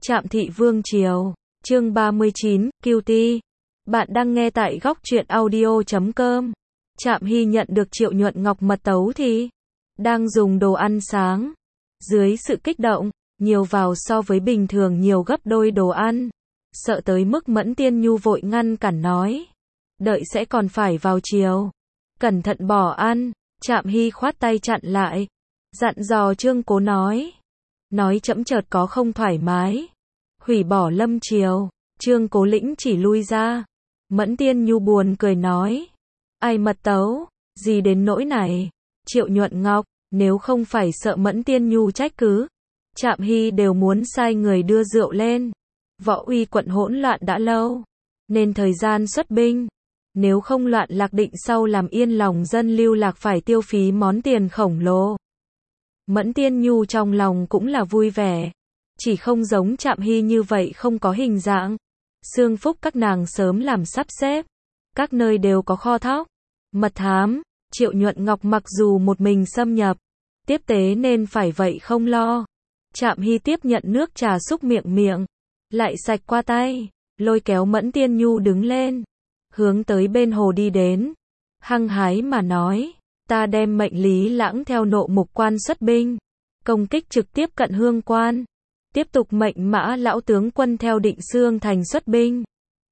Trạm Thị Vương Triều, chương 39, QT. Bạn đang nghe tại góc truyện audio.com. Trạm Hy nhận được Triệu Nhuận Ngọc mật tấu thì đang dùng đồ ăn sáng. Dưới sự kích động, nhiều vào so với bình thường nhiều gấp đôi đồ ăn. Sợ tới mức Mẫn Tiên Nhu vội ngăn cản nói. Đợi sẽ còn phải vào chiều. Cẩn thận bỏ ăn. Trạm Hy khoát tay chặn lại. Dặn dò Trương Cố nói. Nói chẫm chợt có không thoải mái. Hủy bỏ lâm triều. Trương Cố lĩnh chỉ lui ra. Mẫn Tiên Nhu buồn cười nói. Ai mật tấu, gì đến nỗi này. Triệu Nhuận Ngọc, nếu không phải sợ Mẫn Tiên Nhu trách cứ. Trạm Hy đều muốn sai người đưa rượu lên. Võ uy quận hỗn loạn đã lâu. Nên thời gian xuất binh. Nếu không loạn lạc định sau làm yên lòng dân lưu lạc phải tiêu phí món tiền khổng lồ. Mẫn Tiên Nhu trong lòng cũng là vui vẻ. Chỉ không giống Trạm Hy như vậy không có hình dạng. Xương phúc các nàng sớm làm sắp xếp. Các nơi đều có kho thóc. Mật thám, Triệu Nhuận Ngọc mặc dù một mình xâm nhập. Tiếp tế nên phải vậy không lo. Trạm Hy tiếp nhận nước trà xúc miệng. Lại sạch qua tay. Lôi kéo Mẫn Tiên Nhu đứng lên. Hướng tới bên hồ đi đến. Hăng hái mà nói. Ta đem mệnh Lý Lãng theo Nộ Mục Quan xuất binh. Công kích trực tiếp cận Hương Quan. Tiếp tục mệnh Mã lão tướng quân theo Định Xương thành xuất binh.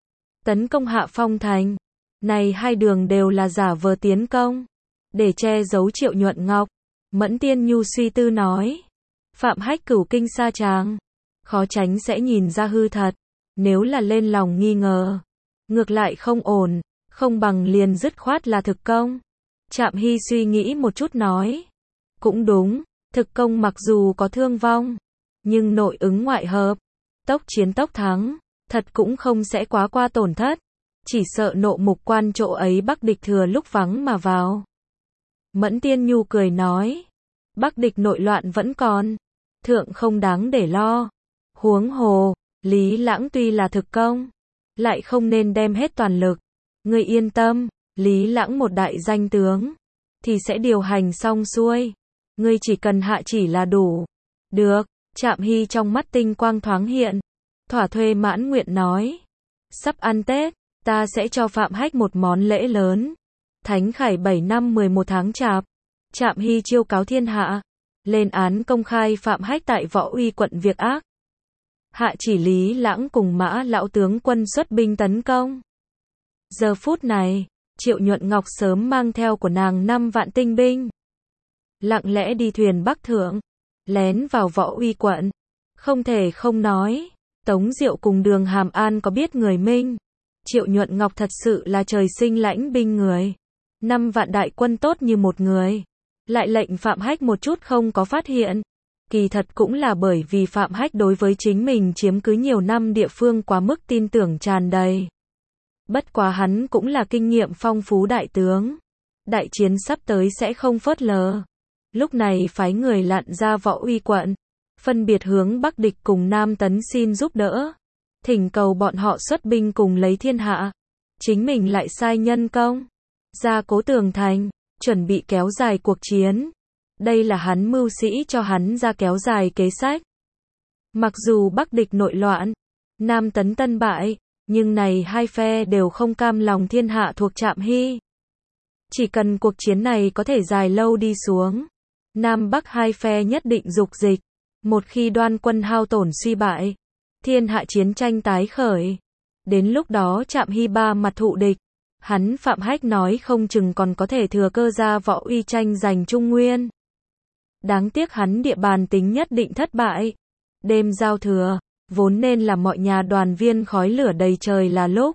Tấn công Hạ Phong thành. Này hai đường đều là giả vờ tiến công. Để che giấu Triệu Nhuận Ngọc. Mẫn Tiên Nhu suy tư nói. Phạm Hách cửu kinh sa tràng. Khó tránh sẽ nhìn ra hư thật. Nếu là lên lòng nghi ngờ. Ngược lại không ổn. Không bằng liền dứt khoát là thực công. Trạm Hy suy nghĩ một chút nói. Cũng đúng. Thực công mặc dù có thương vong. Nhưng nội ứng ngoại hợp. Tốc chiến tốc thắng. Thật cũng không sẽ quá qua tổn thất. Chỉ sợ Nộ Mục Quan chỗ ấy Bắc địch thừa lúc vắng mà vào. Mẫn Tiên Nhu cười nói. Bắc địch nội loạn vẫn còn. Thượng không đáng để lo. Huống hồ, Lý Lãng tuy là thực công. Lại không nên đem hết toàn lực. Ngươi yên tâm, Lý Lãng một đại danh tướng. Thì sẽ điều hành xong xuôi. Ngươi chỉ cần hạ chỉ là đủ. Được, Trạm Hy trong mắt tinh quang thoáng hiện. Thỏa thuê mãn nguyện nói. Sắp ăn Tết, ta sẽ cho Phạm Hách một món lễ lớn. Thánh Khải 7 năm 11 tháng Chạp. Trạm Hy chiêu cáo thiên hạ. Lên án công khai Phạm Hách tại Võ Uy quận việc ác. Hạ chỉ Lý Lãng cùng Mã lão tướng quân xuất binh tấn công. Giờ phút này, Triệu Nhuận Ngọc sớm mang theo của nàng 5 vạn tinh binh. Lặng lẽ đi thuyền Bắc Thượng. Lén vào Võ Uy quận. Không thể không nói. Tống Diệu cùng Đường Hàm An có biết người Minh. Triệu Nhuận Ngọc thật sự là trời sinh lãnh binh người. 5 vạn đại quân tốt như một người. Lại lệnh Phạm Hách một chút không có phát hiện. Kỳ thật cũng là bởi vì Phạm Hách đối với chính mình chiếm cứ nhiều năm địa phương quá mức tin tưởng tràn đầy. Bất quá hắn cũng là kinh nghiệm phong phú đại tướng. Đại chiến sắp tới sẽ không phớt lờ. Lúc này phái người lặn ra Võ Uy quận. Phân biệt hướng Bắc địch cùng Nam Tấn xin giúp đỡ. Thỉnh cầu bọn họ xuất binh cùng lấy thiên hạ. Chính mình lại sai nhân công. Ra cố tường thành. Chuẩn bị kéo dài cuộc chiến. Đây là hắn mưu sĩ cho hắn ra kéo dài kế sách. Mặc dù Bắc địch nội loạn. Nam Tấn tân bại. Nhưng này hai phe đều không cam lòng thiên hạ thuộc Trạm Hy. Chỉ cần cuộc chiến này có thể dài lâu đi xuống. Nam Bắc hai phe nhất định dục dịch. Một khi Đoan quân hao tổn suy bại. Thiên hạ chiến tranh tái khởi. Đến lúc đó Trạm Hy ba mặt thụ địch. Hắn Phạm Hách nói không chừng còn có thể thừa cơ ra Võ Uy tranh giành Trung Nguyên. Đáng tiếc hắn địa bàn tính nhất định thất bại. Đêm giao thừa, vốn nên là mọi nhà đoàn viên khói lửa đầy trời là lúc.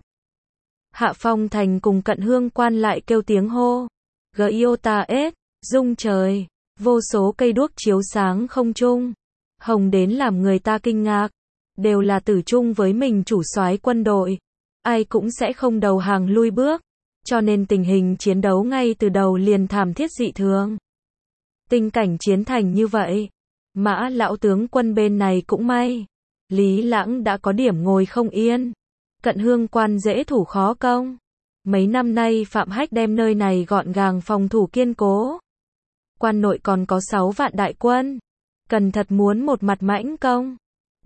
Hạ Phong thành cùng cận Hương Quan lại kêu tiếng hô. Giota ết, rung trời, vô số cây đuốc chiếu sáng không trung. Hồng đến làm người ta kinh ngạc. Đều là tử chung với mình chủ soái quân đội. Ai cũng sẽ không đầu hàng lui bước. Cho nên tình hình chiến đấu ngay từ đầu liền thảm thiết dị thường. Tình cảnh chiến thành như vậy. Mã lão tướng quân bên này cũng may. Lý Lãng đã có điểm ngồi không yên. Cận Hương Quan dễ thủ khó công. Mấy năm nay Phạm Hách đem nơi này gọn gàng phòng thủ kiên cố. Quan nội còn có 6 vạn đại quân. Cần thật muốn một mặt mãnh công.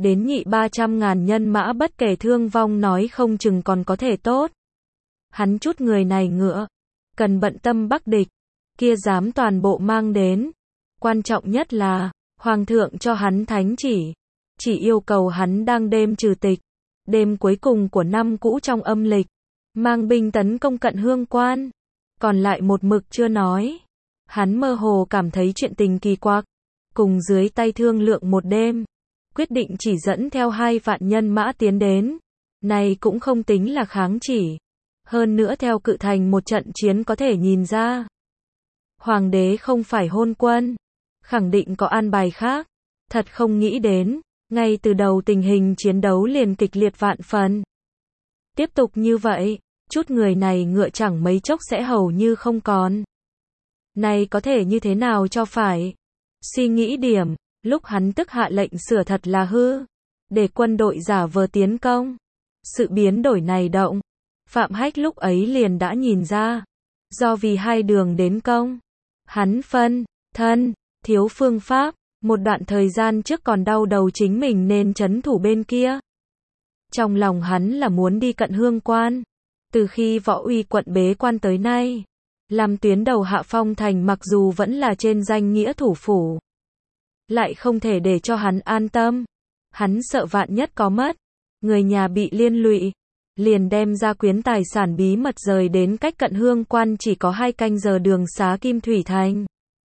đến nhị 300.000 nhân mã bất kể thương vong nói không chừng còn có thể tốt. Hắn chút người này ngựa, cần bận tâm Bắc địch, kia dám toàn bộ mang đến. Quan trọng nhất là, Hoàng thượng cho hắn thánh chỉ yêu cầu hắn đang đêm trừ tịch, đêm cuối cùng của năm cũ trong âm lịch, mang binh tấn công Cận Hương Quan. Còn lại một mực chưa nói. Hắn mơ hồ cảm thấy chuyện tình kỳ quặc, cùng dưới tay thương lượng một đêm, quyết định chỉ dẫn theo 2 vạn nhân mã tiến đến. Này cũng không tính là kháng chỉ. Hơn nữa theo Cự Thành một trận chiến có thể nhìn ra, Hoàng đế không phải hôn quân, khẳng định có an bài khác. Thật không nghĩ đến, ngay từ đầu tình hình chiến đấu liền kịch liệt vạn phần. Tiếp tục như vậy, chút người này ngựa chẳng mấy chốc sẽ hầu như không còn. Này có thể như thế nào cho phải? Suy nghĩ điểm, lúc hắn tức hạ lệnh sửa thật là hư, để quân đội giả vờ tiến công. Sự biến đổi này động, Phạm Hách lúc ấy liền đã nhìn ra, do vì 2 đường đến công, hắn phân thân, thiếu phương pháp, một đoạn thời gian trước còn đau đầu chính mình nên trấn thủ bên kia. Trong lòng hắn là muốn đi Cận Hương Quan, từ khi Võ Uy quận bế quan tới nay, làm tuyến đầu Hạ Phong thành mặc dù vẫn là trên danh nghĩa thủ phủ, lại không thể để cho hắn an tâm. Hắn sợ vạn nhất có mất, người nhà bị liên lụy, liền đem gia quyến tài sản bí mật rời đến cách Cận Hương Quan chỉ có 2 canh giờ đường xá Kim Thủy Thành.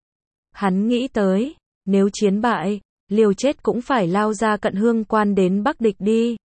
Hắn nghĩ tới, nếu chiến bại, liều chết cũng phải lao ra Cận Hương Quan đến Bắc địch đi.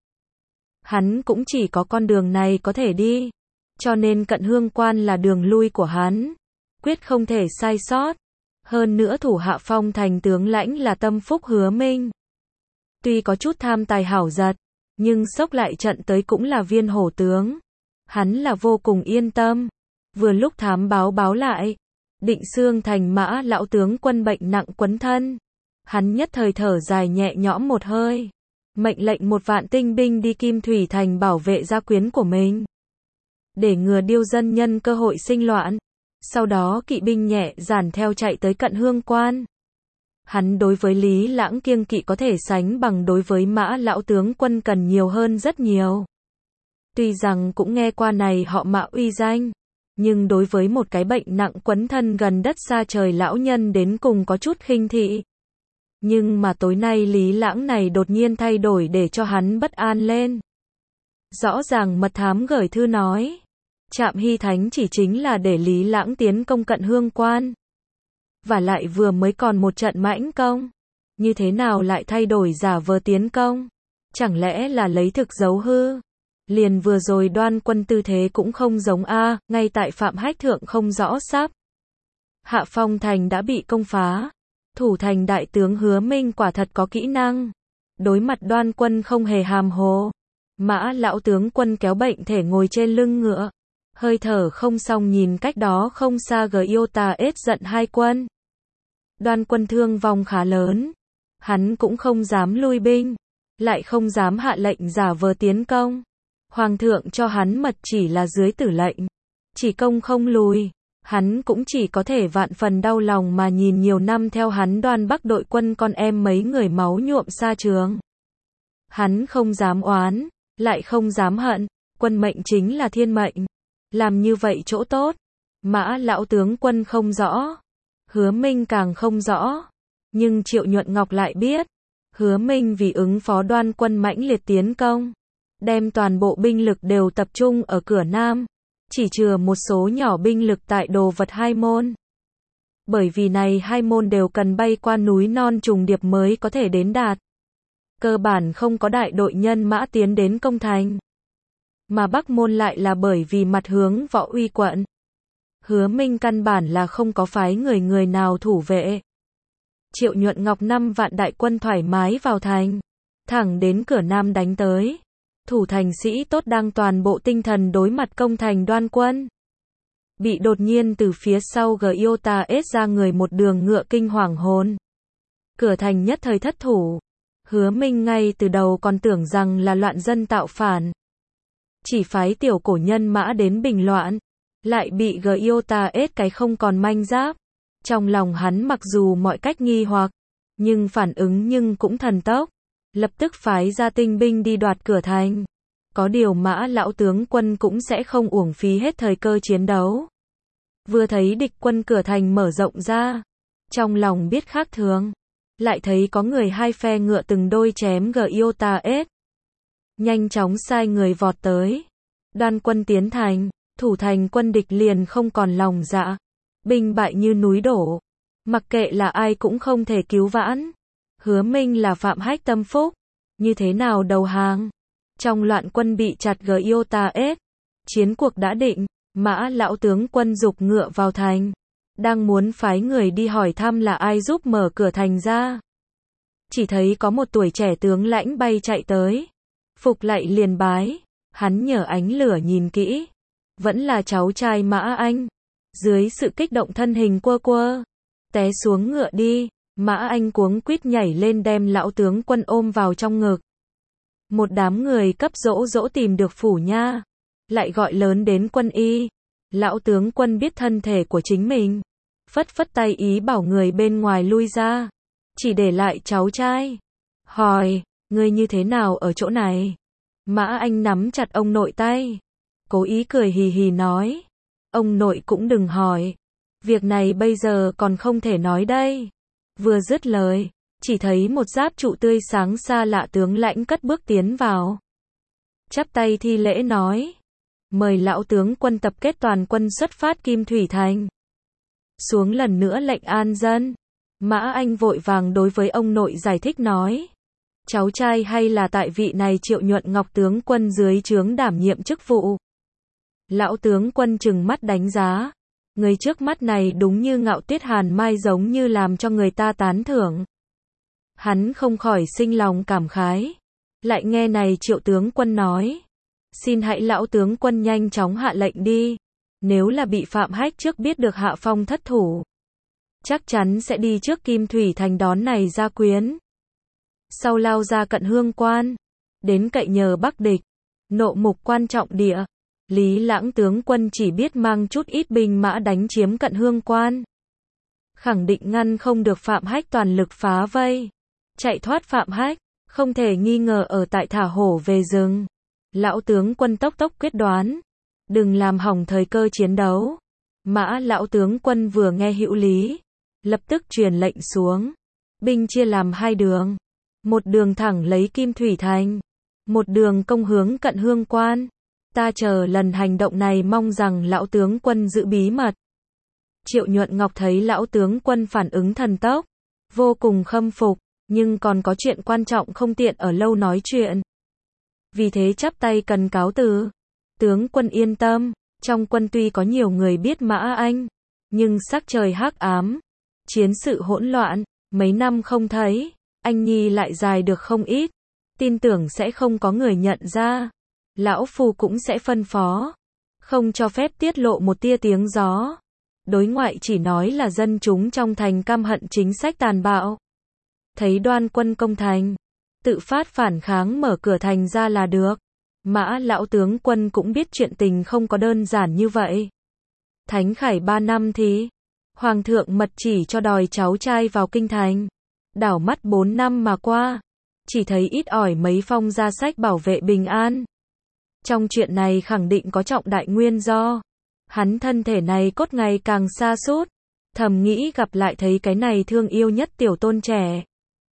Hắn cũng chỉ có con đường này có thể đi, cho nên Cận Hương Quan là đường lui của hắn, quyết không thể sai sót. Hơn nữa thủ Hạ Phong thành tướng lãnh là Tâm Phúc Hứa Minh. Tuy có chút tham tài hảo giật, nhưng xốc lại trận tới cũng là viên hổ tướng. Hắn là vô cùng yên tâm. Vừa lúc thám báo lại, Định Xương thành Mã lão tướng quân bệnh nặng quấn thân. Hắn nhất thời thở dài nhẹ nhõm một hơi, mệnh lệnh 1 vạn tinh binh đi Kim Thủy Thành bảo vệ gia quyến của mình, để ngừa điêu dân nhân cơ hội sinh loạn. Sau đó kỵ binh nhẹ dàn theo chạy tới Cận Hương Quan. Hắn đối với Lý Lãng kiêng kỵ có thể sánh bằng đối với Mã lão tướng quân cần nhiều hơn rất nhiều. Tuy rằng cũng nghe qua này họ Mã uy danh, nhưng đối với một cái bệnh nặng quấn thân gần đất xa trời lão nhân đến cùng có chút khinh thị. Nhưng mà tối nay Lý Lãng này đột nhiên thay đổi để cho hắn bất an lên. Rõ ràng mật thám gửi thư nói, Trạm Hy Thánh chỉ chính là để Lý Lãng tiến công Cận Hương Quan. Và lại vừa mới còn một trận mãnh công, như thế nào lại thay đổi giả vờ tiến công? Chẳng lẽ là lấy thực giấu hư? Liền vừa rồi Đoan Quân tư thế cũng không giống a, ngay tại Phạm Hách thượng không rõ sắp. Hạ Phong thành đã bị công phá. Thủ thành đại tướng Hứa Minh quả thật có kỹ năng. Đối mặt Đoan Quân không hề hàm hồ. Mã lão tướng quân kéo bệnh thể ngồi trên lưng ngựa, hơi thở không xong nhìn cách đó không xa Giota ết giận 2 quân. Đoan Quân thương vong khá lớn, hắn cũng không dám lui binh, lại không dám hạ lệnh giả vờ tiến công. Hoàng thượng cho hắn mật chỉ là dưới tử lệnh, chỉ công không lùi. Hắn cũng chỉ có thể vạn phần đau lòng mà nhìn nhiều năm theo hắn Đoan Bắc đội quân con em mấy người máu nhuộm xa trường. Hắn không dám oán, lại không dám hận, quân mệnh chính là thiên mệnh. Làm như vậy chỗ tốt, Mã lão tướng quân không rõ, Hứa Minh càng không rõ. Nhưng Triệu Nhuận Ngọc lại biết, Hứa Minh vì ứng phó Đoan Quân mãnh liệt tiến công, đem toàn bộ binh lực đều tập trung ở cửa Nam, chỉ chừa một số nhỏ binh lực tại Đồ Vật 2 môn. Bởi vì này 2 môn đều cần bay qua núi non trùng điệp mới có thể đến đạt. Cơ bản không có đại đội nhân mã tiến đến công thành. Mà Bắc môn lại là bởi vì mặt hướng Võ Uy quận. Hứa Minh căn bản là không có phái người nào thủ vệ. Triệu Nhuận Ngọc 5 vạn đại quân thoải mái vào thành, thẳng đến cửa Nam đánh tới. Thủ thành sĩ tốt đang toàn bộ tinh thần đối mặt công thành Đoan Quân. Bị đột nhiên từ phía sau Giota ết ra người một đường ngựa kinh hoàng hồn. Cửa thành nhất thời thất thủ. Hứa Minh ngay từ đầu còn tưởng rằng là loạn dân tạo phản, chỉ phái tiểu cổ nhân mã đến bình loạn, lại bị Giota ết cái không còn manh giáp. Trong lòng hắn mặc dù mọi cách nghi hoặc, nhưng phản ứng cũng thần tốc. lập tức phái ra tinh binh đi đoạt cửa thành. Có điều Mã lão tướng quân cũng sẽ không uổng phí hết thời cơ chiến đấu. Vừa thấy địch quân cửa thành mở rộng ra, trong lòng biết khác thường, lại thấy có người hai phe ngựa từng đôi chém Giotaes. Nhanh chóng sai người vọt tới. Đoan quân tiến thành, thủ thành quân địch liền không còn lòng dạ. Binh bại như núi đổ. Mặc kệ là ai cũng không thể cứu vãn. Hứa Minh là Phạm Hách tâm phúc. Như thế nào đầu hàng? Trong loạn quân bị chặt Giotaes. Chiến cuộc đã định. Mã lão tướng quân giục ngựa vào thành. Đang muốn phái người đi hỏi thăm là ai giúp mở cửa thành ra. Chỉ thấy có một tuổi trẻ tướng lãnh bay chạy tới. Phục lạy liền bái. Hắn nhờ ánh lửa nhìn kỹ. Vẫn là cháu trai Mã Anh. Dưới sự kích động thân hình quơ quơ. Té xuống ngựa đi. Mã Anh cuống quýt nhảy lên đem lão tướng quân ôm vào trong ngực. Một đám người cấp dỗ tìm được phủ nha. Lại gọi lớn đến quân y. Lão tướng quân biết thân thể của chính mình. Phất phất tay ý bảo người bên ngoài lui ra. Chỉ để lại cháu trai. Hỏi, ngươi như thế nào ở chỗ này? Mã Anh nắm chặt ông nội tay. Cố ý cười hì hì nói. Ông nội cũng đừng hỏi. Việc này bây giờ còn không thể nói đây. Vừa dứt lời, chỉ thấy một giáp trụ tươi sáng xa lạ tướng lãnh cất bước tiến vào. Chắp tay thi lễ nói. Mời lão tướng quân tập kết toàn quân xuất phát Kim Thủy Thành. Xuống lần nữa lệnh an dân. Mã Anh vội vàng đối với ông nội giải thích nói. Cháu trai hay là tại vị này Triệu Nhuận Ngọc tướng quân dưới trướng đảm nhiệm chức vụ. Lão tướng quân trừng mắt đánh giá. Người trước mắt này đúng như Ngạo Tiết Hàn Mai, giống như làm cho người ta tán thưởng. Hắn không khỏi sinh lòng cảm khái. Lại nghe này Triệu tướng quân nói. Xin hãy lão tướng quân nhanh chóng hạ lệnh đi. Nếu là bị Phạm Hách trước biết được hạ phong thất thủ, chắc chắn sẽ đi trước Kim Thủy Thành đón này gia quyến. Sau lao ra Cận Hương Quan, đến cậy nhờ Bắc địch, nộ mục quan trọng địa. Lý Lãng tướng quân chỉ biết mang chút ít binh mã đánh chiếm Cận Hương Quan. Khẳng định ngăn không được Phạm Hách toàn lực phá vây. Chạy thoát Phạm Hách, không thể nghi ngờ ở tại thả hổ về rừng. Lão tướng quân tốc quyết đoán. Đừng làm hỏng thời cơ chiến đấu. Mã lão tướng quân vừa nghe hữu lý, lập tức truyền lệnh xuống. Binh chia làm hai đường. Một đường thẳng lấy Kim Thủy Thành. Một đường công hướng Cận Hương Quan. Ta chờ lần hành động này mong rằng lão tướng quân giữ bí mật. Triệu Nhuận Ngọc thấy lão tướng quân phản ứng thần tốc, vô cùng khâm phục, nhưng còn có chuyện quan trọng không tiện ở lâu nói chuyện. Vì thế chắp tay cần cáo từ. Tướng quân yên tâm, trong quân tuy có nhiều người biết Mã Anh, nhưng sắc trời hắc ám, chiến sự hỗn loạn, mấy năm không thấy, anh nhi lại dài được không ít, tin tưởng sẽ không có người nhận ra. Lão phu cũng sẽ phân phó, không cho phép tiết lộ một tia tiếng gió. Đối ngoại chỉ nói là dân chúng trong thành căm hận chính sách tàn bạo. Thấy Đoan quân công thành, tự phát phản kháng mở cửa thành ra là được. Mã lão tướng quân cũng biết chuyện tình không có đơn giản như vậy. Thánh Khải 3 năm thì Hoàng thượng mật chỉ cho đòi cháu trai vào kinh thành. Đảo mắt 4 năm mà qua, chỉ thấy ít ỏi mấy phong ra sách bảo vệ bình an. Trong chuyện này khẳng định có trọng đại nguyên do. Hắn thân thể này cốt ngày càng sa sút, thầm nghĩ gặp lại thấy cái này thương yêu nhất tiểu tôn trẻ.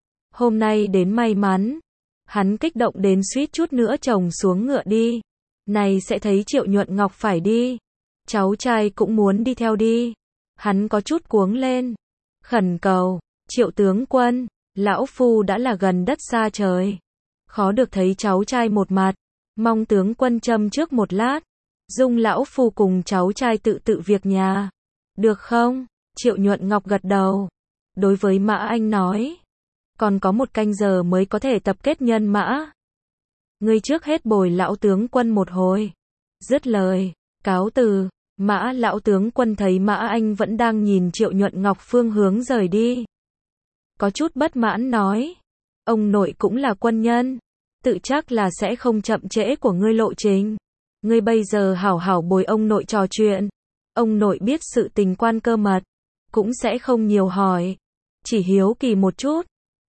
Hôm nay đến may mắn, hắn kích động đến suýt chút nữa chồng xuống ngựa đi. Này sẽ thấy Triệu Nhuận Ngọc phải đi, cháu trai cũng muốn đi theo đi. Hắn có chút cuống lên, khẩn cầu, Triệu tướng quân, lão phu đã là gần đất xa trời, khó được thấy cháu trai một mặt, mong tướng quân châm trước một lát, dung lão phu cùng cháu trai tự việc nhà. Được không? Triệu Nhuận Ngọc gật đầu. Đối với Mã Anh nói, còn có 1 canh giờ mới có thể tập kết nhân mã. Ngươi trước hết bồi lão tướng quân một hồi. Dứt lời, cáo từ. Mã lão tướng quân thấy Mã Anh vẫn đang nhìn Triệu Nhuận Ngọc phương hướng rời đi, có chút bất mãn nói, ông nội cũng là quân nhân, tự chắc là sẽ không chậm trễ của ngươi lộ trình. Ngươi bây giờ hảo hảo bồi ông nội trò chuyện. Ông nội biết sự tình quan cơ mật, cũng sẽ không nhiều hỏi, chỉ hiếu kỳ một chút.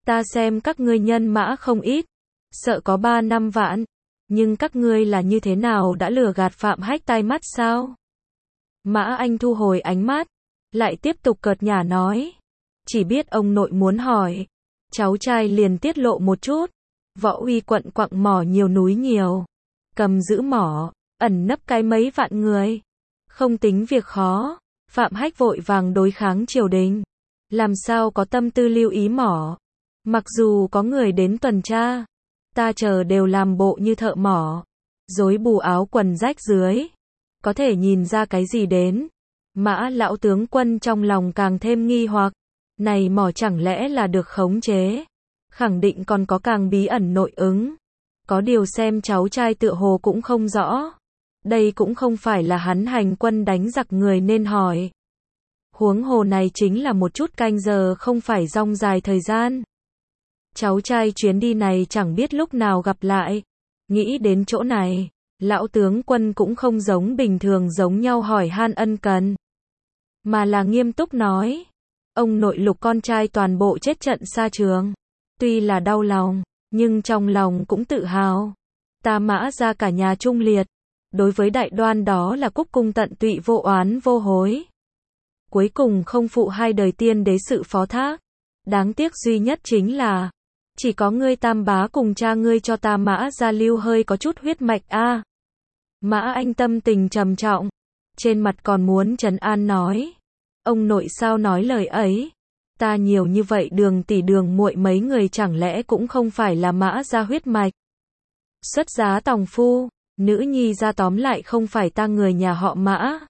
Ta xem các ngươi nhân mã không ít, sợ có 3-5 vạn, nhưng các ngươi là như thế nào đã lừa gạt Phạm Hách tai mắt sao? Mã Anh thu hồi ánh mắt, lại tiếp tục cợt nhả nói. Chỉ biết ông nội muốn hỏi. Cháu trai liền tiết lộ một chút. Võ Uy quận quặng mỏ nhiều núi nhiều. Cầm giữ mỏ, ẩn nấp cái mấy vạn người. Không tính việc khó. Phạm Hách vội vàng đối kháng triều đình. Làm sao có tâm tư lưu ý mỏ. Mặc dù có người đến tuần tra, ta chờ đều làm bộ như thợ mỏ. Rối bù áo quần rách dưới. Có thể nhìn ra cái gì đến. Mã lão tướng quân trong lòng càng thêm nghi hoặc. Này mỏ chẳng lẽ là được khống chế. Khẳng định còn có càng bí ẩn nội ứng. Có điều xem cháu trai tựa hồ cũng không rõ. Đây cũng không phải là hắn hành quân đánh giặc người nên hỏi. Huống hồ này chính là một chút canh giờ không phải rong dài thời gian. Cháu trai chuyến đi này chẳng biết lúc nào gặp lại. Nghĩ đến chỗ này, lão tướng quân cũng không giống bình thường giống nhau hỏi han ân cần. Mà là nghiêm túc nói. Ông nội Lục con trai toàn bộ chết trận xa trường. Tuy là đau lòng, nhưng trong lòng cũng tự hào. Ta Mã ra cả nhà trung liệt. Đối với đại đoan đó là cúc cung tận tụy vô oán vô hối. Cuối cùng không phụ hai đời tiên đế sự phó thác. Đáng tiếc duy nhất chính là chỉ có ngươi Tam bá cùng cha ngươi cho ta Mã ra lưu hơi có chút huyết mạch a. Mã Anh tâm tình trầm trọng, trên mặt còn muốn trấn an nói. Ông nội sao nói lời ấy? Ta nhiều như vậy Đường tỷ Đường muội mấy người chẳng lẽ cũng không phải là Mã ra huyết mạch? Xuất giá tòng phu, nữ nhi ra tóm lại không phải ta người nhà họ Mã.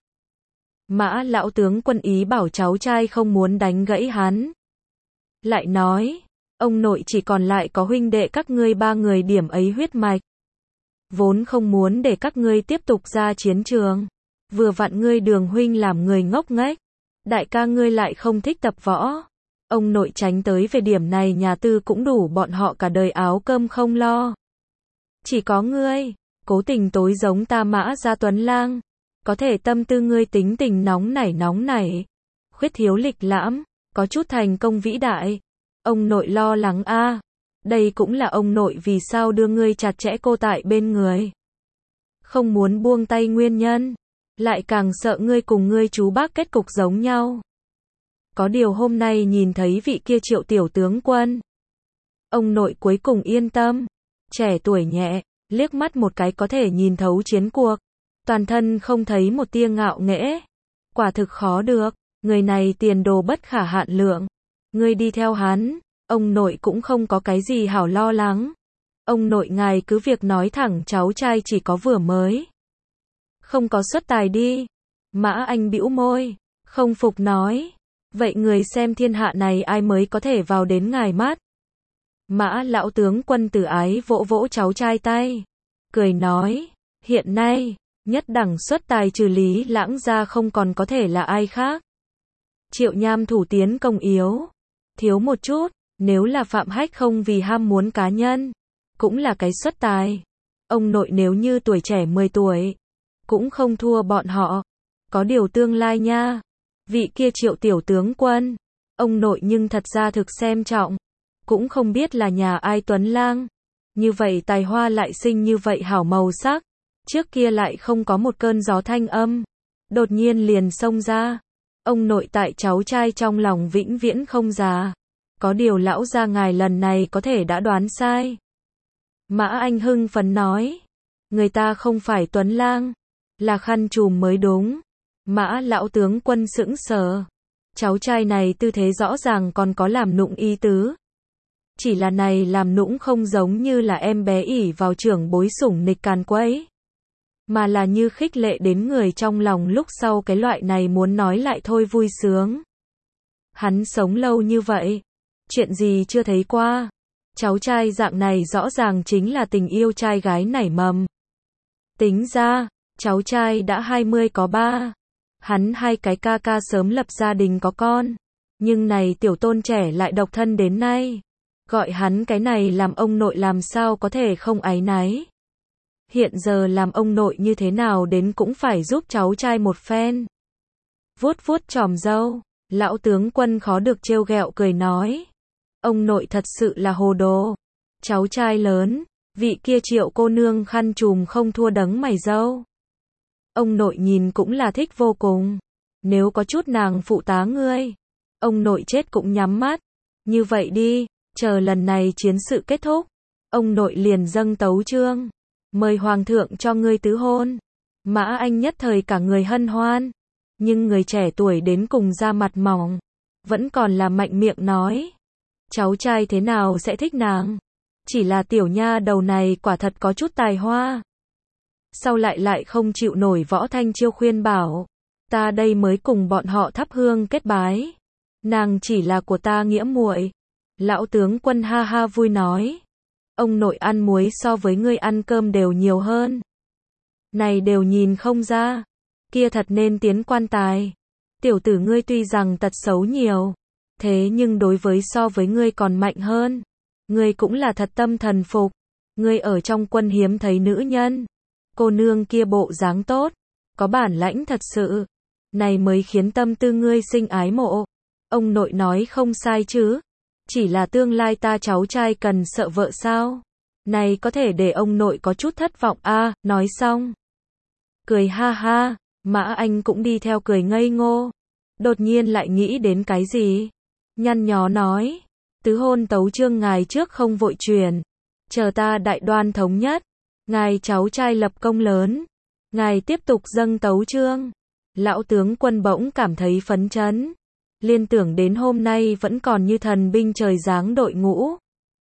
Mã lão tướng quân ý bảo cháu trai không muốn đánh gãy hắn. Lại nói, ông nội chỉ còn lại có huynh đệ các ngươi ba người điểm ấy huyết mạch. Vốn không muốn để các ngươi tiếp tục ra chiến trường. Vừa vặn ngươi Đường huynh làm người ngốc nghếch. Đại ca ngươi lại không thích tập võ. Ông nội tránh tới về điểm này nhà tư cũng đủ bọn họ cả đời áo cơm không lo. Chỉ có ngươi, cố tình tối giống ta Mã ra Tuấn Lang. Có thể tâm tư ngươi tính tình nóng nảy. Khuyết thiếu lịch lãm, có chút thành công vĩ đại. Ông nội lo lắng a. Đây cũng là ông nội vì sao đưa ngươi chặt chẽ cô tại bên người. Không muốn buông tay nguyên nhân. Lại càng sợ ngươi cùng ngươi chú bác kết cục giống nhau. Có điều hôm nay nhìn thấy vị kia Triệu tiểu tướng quân. Ông nội cuối cùng yên tâm. Trẻ tuổi nhẹ, liếc mắt một cái có thể nhìn thấu chiến cuộc. Toàn thân không thấy một tia ngạo nghễ. Quả thực khó được, người này tiền đồ bất khả hạn lượng. Ngươi đi theo hắn, ông nội cũng không có cái gì hảo lo lắng. Ông nội ngài cứ việc nói thẳng cháu trai chỉ có vừa mới. Không có xuất tài đi. Mã Anh bĩu môi, không phục nói. Vậy người xem thiên hạ này ai mới có thể vào đến ngài mắt. Mã lão tướng quân từ ái vỗ vỗ cháu trai tay. Cười nói, hiện nay, nhất đẳng xuất tài trừ Lý Lãng ra không còn có thể là ai khác. Triệu Nham thủ tiến công yếu. Thiếu một chút, nếu là Phạm Hách không vì ham muốn cá nhân. Cũng là cái xuất tài. Ông nội nếu như tuổi trẻ 10 tuổi. Cũng không thua bọn họ. Có điều tương lai nha. Vị kia Triệu tiểu tướng quân. Ông nội nhưng thật ra thực xem trọng. Cũng không biết là nhà ai Tuấn Lang. Như vậy tài hoa lại sinh như vậy hảo màu sắc. Trước kia lại không có một cơn gió thanh âm. Đột nhiên liền xông ra. Ông nội tại cháu trai trong lòng vĩnh viễn không già. Có điều lão gia ngài lần này có thể đã đoán sai. Mã Anh hưng phấn nói. Người ta không phải Tuấn Lang. Là khăn trùm mới đúng. Mã lão tướng quân sững sờ. Cháu trai này tư thế rõ ràng còn có làm nụng ý tứ. Chỉ là này làm nũng không giống như là em bé ỉ vào trưởng bối sủng nịch càn quấy. Mà là như khích lệ đến người trong lòng lúc sau cái loại này muốn nói lại thôi vui sướng. Hắn sống lâu như vậy. Chuyện gì chưa thấy qua. Cháu trai dạng này rõ ràng chính là tình yêu trai gái nảy mầm. Tính ra, cháu trai đã 20 có 3. Hắn hai cái ca ca sớm lập gia đình có con. Nhưng này tiểu tôn trẻ lại độc thân đến nay. Gọi hắn cái này làm ông nội làm sao có thể không áy náy. Hiện giờ làm ông nội như thế nào đến cũng phải giúp cháu trai một phen. Vuốt vuốt chòm râu, lão tướng quân khó được trêu ghẹo cười nói. Ông nội thật sự là hồ đồ. Cháu trai lớn, vị kia Triệu cô nương khăn trùm không thua đấng mày râu. Ông nội nhìn cũng là thích vô cùng. Nếu có chút nàng phụ tá ngươi, ông nội chết cũng nhắm mắt. Như vậy đi, chờ lần này chiến sự kết thúc, ông nội liền dâng tấu chương, mời hoàng thượng cho ngươi tứ hôn. Mã Anh nhất thời cả người hân hoan, nhưng người trẻ tuổi đến cùng da mặt mỏng, vẫn còn là mạnh miệng nói. Cháu trai thế nào sẽ thích nàng? Chỉ là tiểu nha đầu này quả thật có chút tài hoa. Sau lại không chịu nổi Võ Thanh Chiêu khuyên bảo. Ta đây mới cùng bọn họ thắp hương kết bái. Nàng chỉ là của ta nghĩa muội. Lão tướng quân ha ha vui nói. Ông nội ăn muối so với ngươi ăn cơm đều nhiều hơn. Này đều nhìn không ra. Kia thật nên tiến quan tài. Tiểu tử ngươi tuy rằng tật xấu nhiều, thế nhưng đối với so với ngươi còn mạnh hơn. Ngươi cũng là thật tâm thần phục. Ngươi ở trong quân hiếm thấy nữ nhân. Cô nương kia bộ dáng tốt, có bản lãnh thật sự. Này mới khiến tâm tư ngươi sinh ái mộ. Ông nội nói không sai chứ. Chỉ là tương lai ta cháu trai cần sợ vợ sao? Này có thể để ông nội có chút thất vọng a. Nói xong, cười ha ha. Mã Anh cũng đi theo cười ngây ngô. Đột nhiên lại nghĩ đến cái gì? Nhăn nhó nói. Tứ hôn tấu chương ngài trước không vội truyền. Chờ ta đại đoan thống nhất. Ngài cháu trai lập công lớn. Ngài tiếp tục dâng tấu chương. Lão tướng quân bỗng cảm thấy phấn chấn. Liên tưởng đến hôm nay vẫn còn như thần binh trời giáng đội ngũ.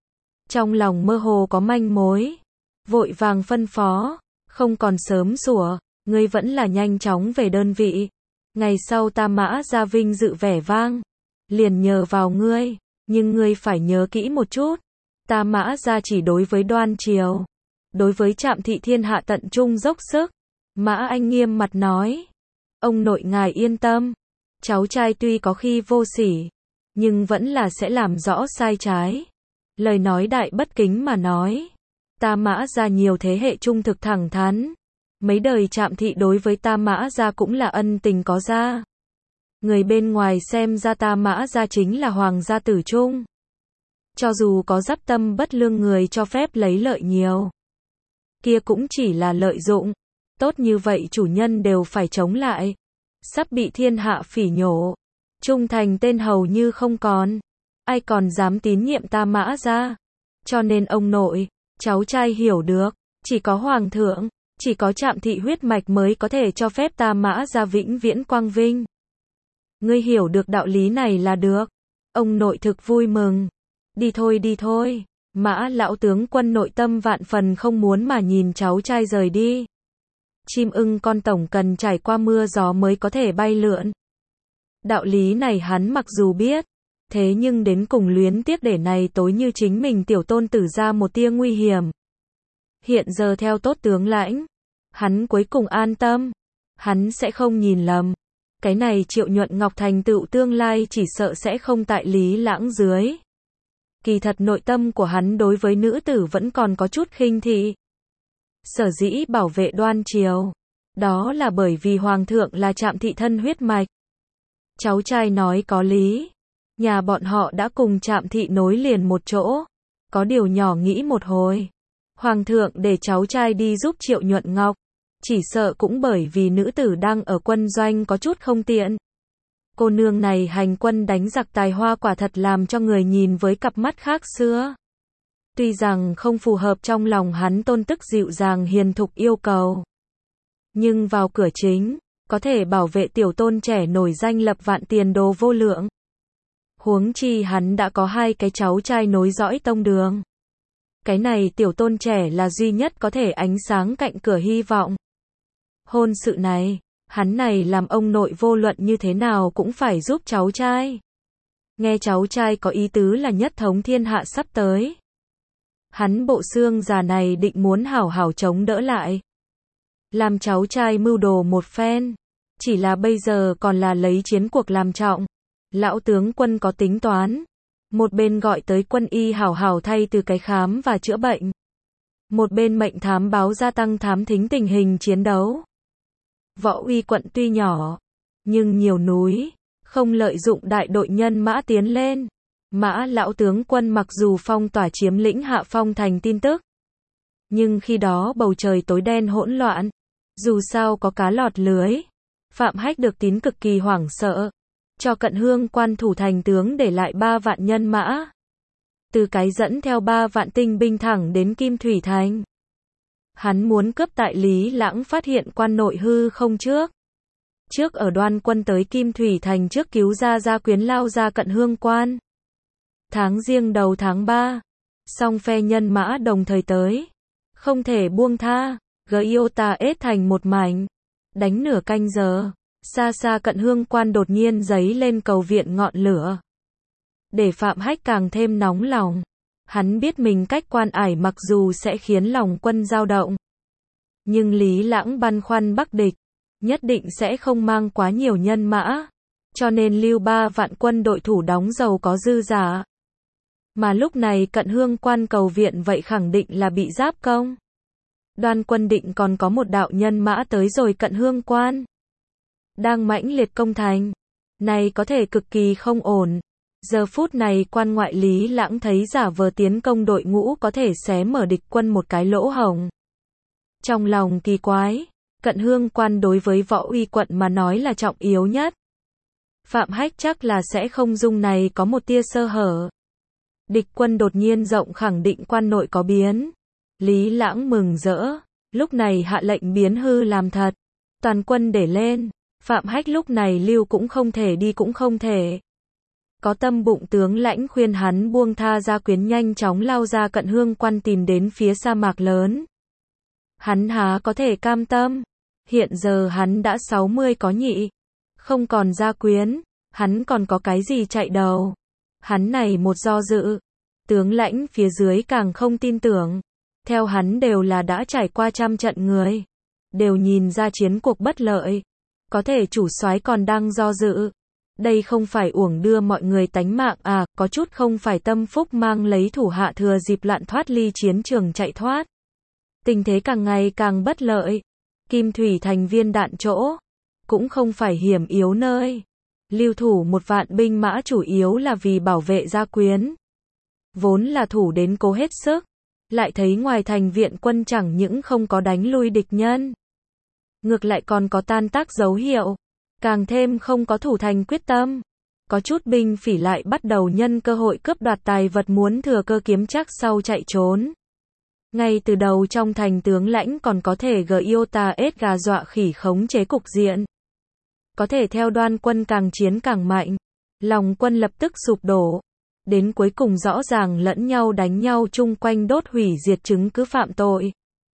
Trong lòng mơ hồ có manh mối. Vội vàng phân phó. Không còn sớm sủa. Ngươi vẫn là nhanh chóng về đơn vị. Ngày sau ta Mã gia vinh dự vẻ vang. Liền nhờ vào ngươi. Nhưng ngươi phải nhớ kỹ một chút. Ta Mã gia chỉ đối với Đoan Triều. Đối với Trạm Thị thiên hạ tận trung dốc sức. Mã Anh nghiêm mặt nói. Ông nội ngài yên tâm. Cháu trai tuy có khi vô sỉ, nhưng vẫn là sẽ làm rõ sai trái. Lời nói đại bất kính mà nói. Ta Mã gia nhiều thế hệ trung thực thẳng thắn. Mấy đời Trạm Thị đối với ta Mã gia cũng là ân tình có ra. Người bên ngoài xem ra ta Mã gia chính là hoàng gia tử trung. Cho dù có dắp tâm bất lương người cho phép lấy lợi nhiều, kia cũng chỉ là lợi dụng. Tốt như vậy chủ nhân đều phải chống lại. Sắp bị thiên hạ phỉ nhổ. Trung thành tên hầu như không còn. Ai còn dám tín nhiệm ta Mã gia? Cho nên ông nội, cháu trai hiểu được. Chỉ có hoàng thượng, chỉ có Trạm Thị huyết mạch mới có thể cho phép ta Mã gia vĩnh viễn quang vinh. Ngươi hiểu được đạo lý này là được. Ông nội thực vui mừng. Đi thôi đi thôi. Mã lão tướng quân nội tâm vạn phần không muốn mà nhìn cháu trai rời đi. Chim ưng con tổng cần trải qua mưa gió mới có thể bay lượn. Đạo lý này hắn mặc dù biết, thế nhưng đến cùng luyến tiếc để này tối như chính mình tiểu tôn tử ra một tia nguy hiểm. Hiện giờ theo tốt tướng lãnh, hắn cuối cùng an tâm. Hắn sẽ không nhìn lầm. Cái này Triệu Nhuận Ngọc thành tựu tương lai chỉ sợ sẽ không tại Lý Lãng dưới. Kỳ thật nội tâm của hắn đối với nữ tử vẫn còn có chút khinh thị. Sở dĩ bảo vệ Đoan Triều, đó là bởi vì hoàng thượng là Trạm Thị thân huyết mạch. Cháu trai nói có lý. Nhà bọn họ đã cùng Trạm Thị nối liền một chỗ. Có điều nhỏ nghĩ một hồi. Hoàng thượng để cháu trai đi giúp Triệu Nhuận Ngọc. Chỉ sợ cũng bởi vì nữ tử đang ở quân doanh có chút không tiện. Cô nương này hành quân đánh giặc tài hoa quả thật làm cho người nhìn với cặp mắt khác xưa. Tuy rằng không phù hợp trong lòng hắn tôn tức dịu dàng hiền thục yêu cầu. Nhưng vào cửa chính, có thể bảo vệ tiểu tôn trẻ nổi danh lập vạn tiền đồ vô lượng. Huống chi hắn đã có 2 cái cháu trai nối dõi tông đường. Cái này tiểu tôn trẻ là duy nhất có thể ánh sáng cạnh cửa hy vọng. Hôn sự này, hắn này làm ông nội vô luận như thế nào cũng phải giúp cháu trai. Nghe cháu trai có ý tứ là nhất thống thiên hạ sắp tới. Hắn bộ xương già này định muốn hảo hảo chống đỡ lại. Làm cháu trai mưu đồ một phen. Chỉ là bây giờ còn là lấy chiến cuộc làm trọng. Lão tướng quân có tính toán. Một bên gọi tới quân y hảo hảo thay từ cái khám và chữa bệnh. Một bên mệnh thám báo gia tăng thám thính tình hình chiến đấu. Võ Uy quận tuy nhỏ, nhưng nhiều núi, không lợi dụng đại đội nhân mã tiến lên. Mã lão tướng quân mặc dù phong tỏa chiếm lĩnh Hạ Phong thành tin tức, nhưng khi đó bầu trời tối đen hỗn loạn, dù sao có cá lọt lưới. Phạm Hách được tín cực kỳ hoảng sợ, cho Cận Hương quan thủ thành tướng để lại 3 vạn nhân mã. Từ cái dẫn theo 3 vạn tinh binh thẳng đến Kim Thủy thành. Hắn muốn cướp tại Lý Lãng phát hiện quan nội hư không trước. Trước ở Đoan quân tới Kim Thủy thành trước cứu ra Gia Quyến lao ra Cận Hương quan. Tháng Giêng đầu tháng 3, song phe nhân mã đồng thời tới. Không thể buông tha, Giota ết thành một mảnh. Đánh nửa canh giờ, xa xa Cận Hương quan đột nhiên giấy lên cầu viện ngọn lửa. Để Phạm Hách càng thêm nóng lòng. Hắn biết mình cách quan ải mặc dù sẽ khiến lòng quân dao động. Nhưng Lý Lãng băn khoăn bắc địch, nhất định sẽ không mang quá nhiều nhân mã. Cho nên lưu 3 vạn quân đội thủ đóng dầu có dư giả. Mà lúc này Cận Hương quan cầu viện vậy khẳng định là bị giáp công. Đoan quân định còn có một đạo nhân mã tới rồi Cận Hương quan. Đang mãnh liệt công thành. Này có thể cực kỳ không ổn. Giờ phút này quan ngoại Lý Lãng thấy giả vờ tiến công đội ngũ có thể xé mở địch quân một cái lỗ hổng. Trong lòng kỳ quái, Cận Hương quan đối với Võ Uy quận mà nói là trọng yếu nhất. Phạm Hách chắc là sẽ không dung này có một tia sơ hở. Địch quân đột nhiên rộng khẳng định quan nội có biến. Lý Lãng mừng rỡ, lúc này hạ lệnh biến hư làm thật. Toàn quân để lên, Phạm Hách lúc này lưu cũng không thể đi cũng không thể. Có tâm bụng tướng lãnh khuyên hắn buông tha Gia Quyến nhanh chóng lao ra Cận Hương quan tìm đến phía sa mạc lớn. Hắn há có thể cam tâm. Hiện giờ hắn đã 60 có nhị. Không còn Gia Quyến, hắn còn có cái gì chạy đầu. Hắn này một do dự. Tướng lãnh phía dưới càng không tin tưởng. Theo hắn đều là đã trải qua trăm trận người. Đều nhìn ra chiến cuộc bất lợi. Có thể chủ soái còn đang do dự. Đây không phải uổng đưa mọi người tánh mạng à, có chút không phải tâm phúc mang lấy thủ hạ thừa dịp loạn thoát ly chiến trường chạy thoát. Tình thế càng ngày càng bất lợi. Kim Thủy thành viên đạn chỗ. Cũng không phải hiểm yếu nơi. Lưu thủ 1 vạn binh mã chủ yếu là vì bảo vệ Gia Quyến. Vốn là thủ đến cố hết sức. Lại thấy ngoài thành viện quân chẳng những không có đánh lui địch nhân. Ngược lại còn có tan tác dấu hiệu. Càng thêm không có thủ thành quyết tâm. Có chút binh phỉ lại bắt đầu nhân cơ hội cướp đoạt tài vật muốn thừa cơ kiếm chắc sau chạy trốn. Ngay từ đầu trong thành tướng lãnh còn có thể Giota ết gà dọa khỉ khống chế cục diện. Có thể theo Đoan quân càng chiến càng mạnh. Lòng quân lập tức sụp đổ. Đến cuối cùng rõ ràng lẫn nhau đánh nhau chung quanh đốt hủy diệt chứng cứ phạm tội.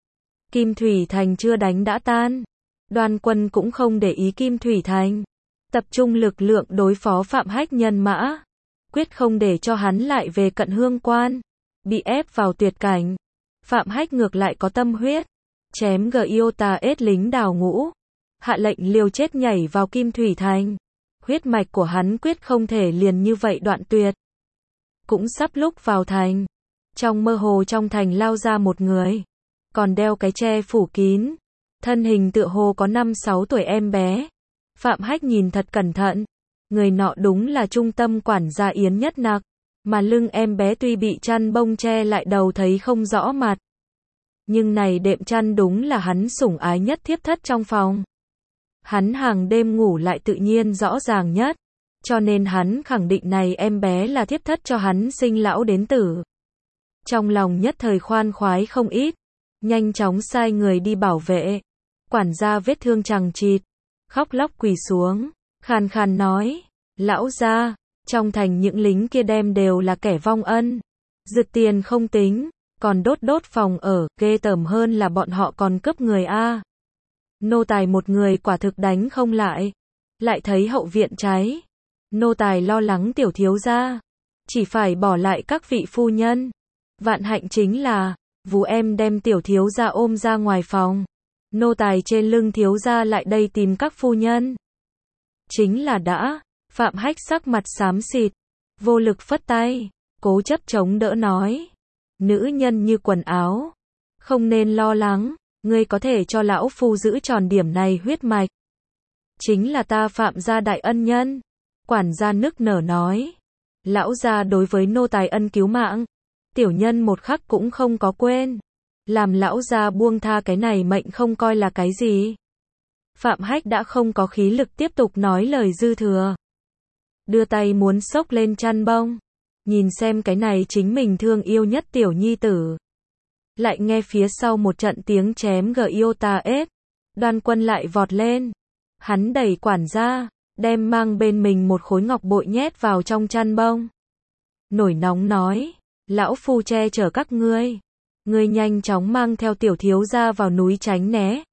Kim Thủy thành chưa đánh đã tan. Đoan quân cũng không để ý Kim Thủy thành. Tập trung lực lượng đối phó Phạm Hách nhân mã. Quyết không để cho hắn lại về Cận Hương quan. Bị ép vào tuyệt cảnh. Phạm Hách ngược lại có tâm huyết. Chém Giota ết lính đào ngũ. Hạ lệnh liều chết nhảy vào Kim Thủy thành. Huyết mạch của hắn quyết không thể liền như vậy đoạn tuyệt. Cũng sắp lúc vào thành. Trong mơ hồ trong thành lao ra một người. Còn đeo cái che phủ kín. Thân hình tựa hồ có 5-6 tuổi em bé. Phạm Hách nhìn thật cẩn thận. Người nọ đúng là trung tâm quản gia Yến Nhất Nặc. Mà lưng em bé tuy bị chăn bông che lại đầu thấy không rõ mặt. Nhưng này đệm chăn đúng là hắn sủng ái nhất thiếp thất trong phòng. Hắn hàng đêm ngủ lại tự nhiên rõ ràng nhất. Cho nên hắn khẳng định này em bé là thiếp thất cho hắn sinh lão đến tử. Trong lòng nhất thời khoan khoái không ít. Nhanh chóng sai người đi bảo vệ. Quản gia vết thương chằng chịt. Khóc lóc quỳ xuống. Khàn khàn nói. Lão gia, trong thành những lính kia đem đều là kẻ vong ân. Giật tiền không tính. Còn đốt phòng ở. Ghê tởm hơn là bọn họ còn cướp người a. Nô tài một người quả thực đánh không lại. Lại thấy hậu viện cháy. Nô tài lo lắng tiểu thiếu gia. Chỉ phải bỏ lại các vị phu nhân. Vạn hạnh chính là. Vú em đem tiểu thiếu gia ôm ra ngoài phòng. Nô tài trên lưng thiếu gia lại đây tìm các phu nhân. Chính là đã. Phạm Hách sắc mặt xám xịt. Vô lực phất tay. Cố chấp chống đỡ nói. Nữ nhân như quần áo. Không nên lo lắng. Ngươi có thể cho lão phu giữ tròn điểm này huyết mạch. Chính là ta Phạm gia đại ân nhân. Quản gia nức nở nói. Lão gia đối với nô tài ân cứu mạng, tiểu nhân một khắc cũng không có quên. Làm lão gia buông tha cái này mệnh không coi là cái gì. Phạm Hách đã không có khí lực tiếp tục nói lời dư thừa. Đưa tay muốn xốc lên chăn bông. Nhìn xem cái này chính mình thương yêu nhất tiểu nhi tử. Lại nghe phía sau một trận tiếng chém GIOTA-S. Đoan Quân lại vọt lên. Hắn đẩy quản gia, đem mang bên mình một khối ngọc bội nhét vào trong chăn bông. Nổi nóng nói, lão phu che chở các ngươi. Ngươi nhanh chóng mang theo tiểu thiếu gia vào núi tránh né.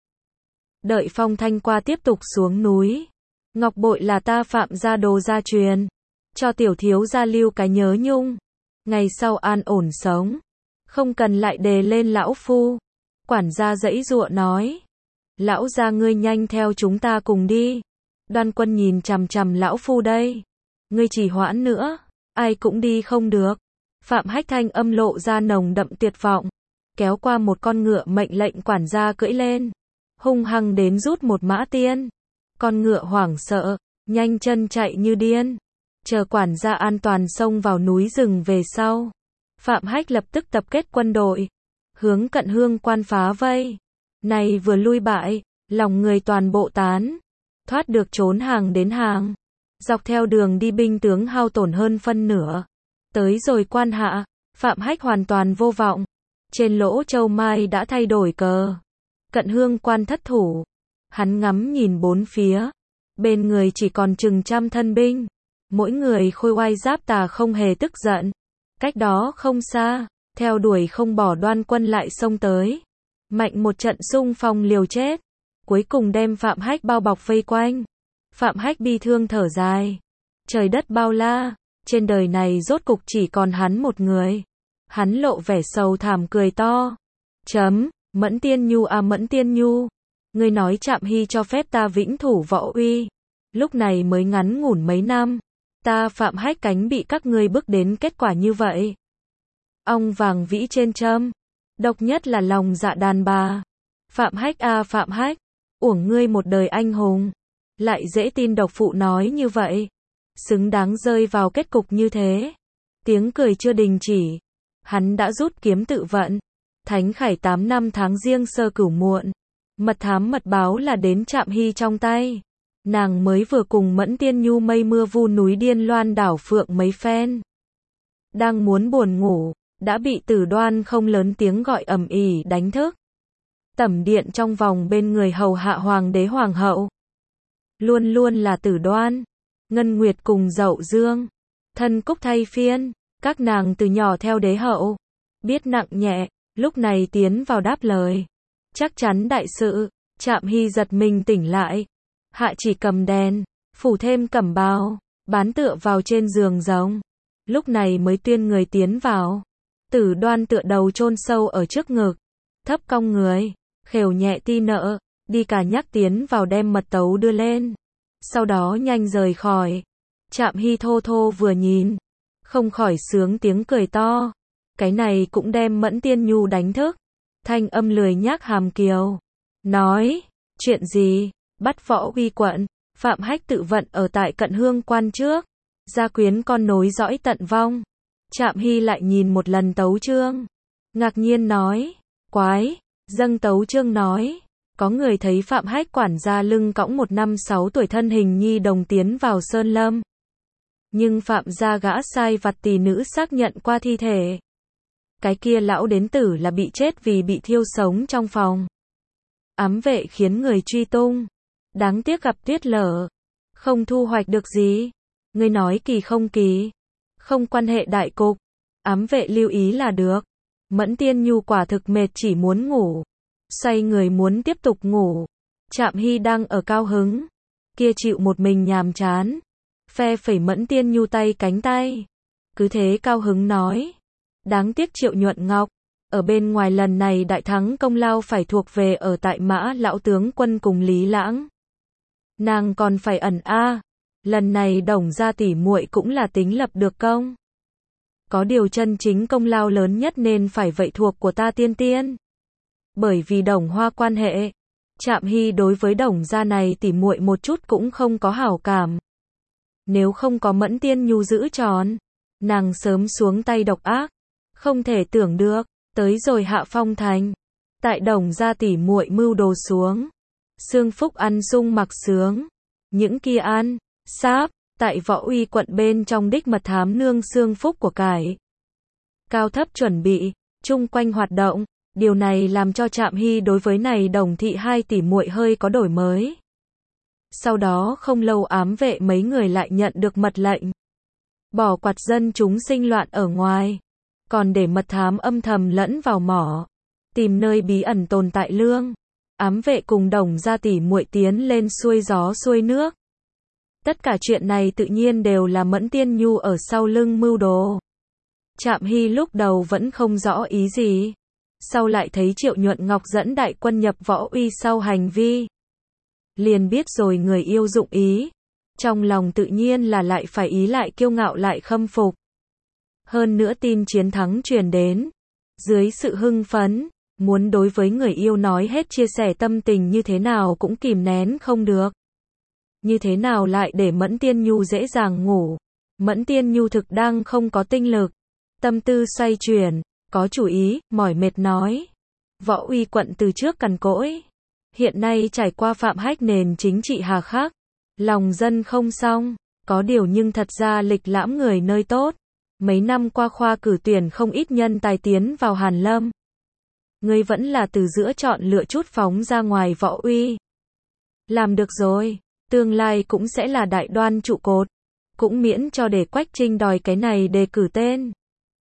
Đợi phong thanh qua tiếp tục xuống núi. Ngọc bội là ta Phạm gia đồ gia truyền. Cho tiểu thiếu gia lưu cái nhớ nhung. Ngày sau an ổn sống. Không cần lại đề lên lão phu. Quản gia giãy giụa nói. Lão gia ngươi nhanh theo chúng ta cùng đi. Đoan Quân nhìn chằm chằm lão phu đây. Ngươi chỉ hoãn nữa, ai cũng đi không được. Phạm Hách thanh âm lộ ra nồng đậm tuyệt vọng. Kéo qua một con ngựa mệnh lệnh quản gia cưỡi lên. Hung hăng đến rút một mã tiên. Con ngựa hoảng sợ, nhanh chân chạy như điên. Chờ quản gia an toàn xông vào núi rừng về sau. Phạm Hách lập tức tập kết quân đội. Hướng Cận Hương Quan phá vây. Này vừa lui bại, lòng người toàn bộ tán. Thoát được trốn hàng đến hàng. Dọc theo đường đi binh tướng hao tổn hơn phân nửa. Tới rồi Quan Hạ, Phạm Hách hoàn toàn vô vọng. Trên Lỗ Châu Mai đã thay đổi cờ. Cận Hương Quan thất thủ. Hắn ngắm nhìn bốn phía. Bên người chỉ còn chừng trăm thân binh. Mỗi người khôi oai giáp tà không hề tức giận. Cách đó không xa, theo đuổi không bỏ Đoan Quân lại xông tới. Mạnh một trận xung phong liều chết. Cuối cùng đem Phạm Hách bao bọc vây quanh. Phạm Hách bi thương thở dài. Trời đất bao la, trên đời này rốt cục chỉ còn hắn một người. Hắn lộ vẻ sầu thảm cười to. Mẫn Tiên Nhu à Mẫn Tiên Nhu. Ngươi nói Trạm Hy cho phép ta vĩnh thủ võ uy. Lúc này mới ngắn ngủn mấy năm. Ta Phạm Hách cánh bị các ngươi bước đến kết quả như vậy. Ong vàng vĩ trên châm. Độc nhất là lòng dạ đàn bà. Phạm Hách à Phạm Hách. Uổng ngươi một đời anh hùng. Lại dễ tin độc phụ nói như vậy. Xứng đáng rơi vào kết cục như thế. Tiếng cười chưa đình chỉ. Hắn đã rút kiếm tự vận. Thánh Khải 8 năm tháng Giêng Sơ Cửu Muộn. Mật thám mật báo là đến Trạm Hy trong tay. Nàng mới vừa cùng Mẫn Tiên Nhu mây mưa vu núi Điên Loan đảo Phượng mấy phen. Đang muốn buồn ngủ, đã bị Tử Đoan không lớn tiếng gọi ầm ĩ đánh thức. Tẩm điện trong vòng bên người hầu hạ hoàng đế hoàng hậu. Luôn luôn là Tử Đoan, Ngân Nguyệt cùng Dậu Dương. Thân Cúc thay phiên, các nàng từ nhỏ theo đế hậu. Biết nặng nhẹ, lúc này tiến vào đáp lời. Chắc chắn đại sự, Trạm Hy giật mình tỉnh lại. Hạ chỉ cầm đèn, phủ thêm cẩm bào, bán tựa vào trên giường rồng. Lúc này mới tuyên người tiến vào. Tử Đoan tựa đầu chôn sâu ở trước ngực. Thấp cong người, khều nhẹ ti nợ, đi cả nhắc tiến vào đem mật tấu đưa lên. Sau đó nhanh rời khỏi. Trạm Hy thô thô vừa nhìn. Không khỏi sướng tiếng cười to. Cái này cũng đem Mẫn Tiên Nhu đánh thức. Thanh âm lười nhác hàm kiều. Nói, chuyện gì? Bắt Võ Uy quận, Phạm Hách tự vận ở tại Cận Hương Quan trước. Gia quyến con nối dõi tận vong. Trạm Hy lại nhìn một lần tấu chương. Ngạc nhiên nói, quái, dâng tấu chương nói. Có người thấy Phạm Hách quản gia lưng cõng một năm 6 tuổi thân hình nhi đồng tiến vào sơn lâm. Nhưng Phạm gia gã sai vặt tỷ nữ xác nhận qua thi thể. Cái kia lão đến tử là bị chết vì bị thiêu sống trong phòng. Ám vệ khiến người truy tung. Đáng tiếc gặp tuyết lở. Không thu hoạch được gì. Ngươi nói kỳ không kỳ. Không quan hệ đại cục. Ám vệ lưu ý là được. Mẫn Tiên Nhu quả thực mệt chỉ muốn ngủ. Xoay người muốn tiếp tục ngủ. Trạm Hy đang ở cao hứng. Kia chịu một mình nhàm chán. Phe phẩy Mẫn Tiên Nhu tay cánh tay. Cứ thế cao hứng nói. Đáng tiếc Triệu Nhuận Ngọc. Ở bên ngoài lần này đại thắng công lao phải thuộc về ở tại Mã lão tướng quân cùng Lý Lãng. Nàng còn phải ẩn lần này Đồng gia tỷ muội cũng là tính lập được công. Có điều chân chính công lao lớn nhất nên phải vậy thuộc của ta tiên tiên. Bởi vì Đồng Hoa quan hệ, Trạm Hy đối với Đồng gia này tỷ muội một chút cũng không có hảo cảm. Nếu không có Mẫn Tiên Nhu giữ tròn, Nàng sớm xuống tay độc ác, không thể tưởng được, tới rồi Hạ Phong thành, tại Đồng gia tỉ muội mưu đồ xuống, Sương Phúc ăn sung mặc sướng, những kia ăn, sáp, tại Võ Uy quận bên trong đích mật thám nương Sương Phúc của cải. Cao thấp chuẩn bị, chung quanh hoạt động, điều này làm cho Trạm Hy đối với này Đồng thị hai tỷ muội hơi có đổi mới. Sau đó không lâu ám vệ mấy người lại nhận được mật lệnh. Bỏ quạt dân chúng sinh loạn ở ngoài. Còn để mật thám âm thầm lẫn vào mỏ. Tìm nơi bí ẩn tồn tại lương. Ám vệ cùng Đồng gia tỷ muội tiến lên xuôi gió xuôi nước. Tất cả chuyện này tự nhiên đều là Mẫn Tiên Nhu ở sau lưng mưu đồ. Trạm Hy lúc đầu vẫn không rõ ý gì. Sau lại thấy Triệu Nhuận Ngọc dẫn đại quân nhập Võ Uy sau hành vi. Liền biết rồi người yêu dụng ý. Trong lòng tự nhiên là lại phải ý lại kiêu ngạo lại khâm phục. Hơn nữa tin chiến thắng truyền đến. Dưới sự hưng phấn, muốn đối với người yêu nói hết chia sẻ tâm tình như thế nào cũng kìm nén không được. Như thế nào lại để Mẫn Tiên Nhu dễ dàng ngủ. Mẫn Tiên Nhu thực đang không có tinh lực. Tâm tư xoay chuyển, có chủ ý, mỏi mệt nói. Võ Uy quận từ trước cằn cỗi. Hiện nay trải qua phạm hách nền chính trị hà khắc. Lòng dân không xong. Có điều nhưng thật ra lịch lãm người nơi tốt. Mấy năm qua khoa cử tuyển không ít nhân tài tiến vào Hàn Lâm. Ngươi vẫn là từ giữa chọn lựa chút phóng ra ngoài Võ Uy. Làm được rồi. Tương lai cũng sẽ là đại đoan trụ cột. Cũng miễn cho để Quách Trinh đòi cái này đề cử tên.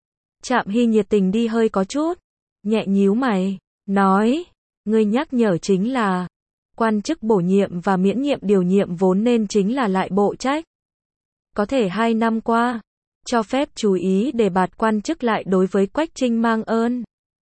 Trạm Hy nhiệt tình đi hơi có chút. Nhẹ nhíu mày. Nói. Ngươi nhắc nhở chính là. Quan chức bổ nhiệm và miễn nhiệm điều nhiệm vốn nên chính là lại bộ trách. Có thể 2 năm qua. Cho phép chú ý để bạt quan chức lại đối với Quách Trinh mang ơn.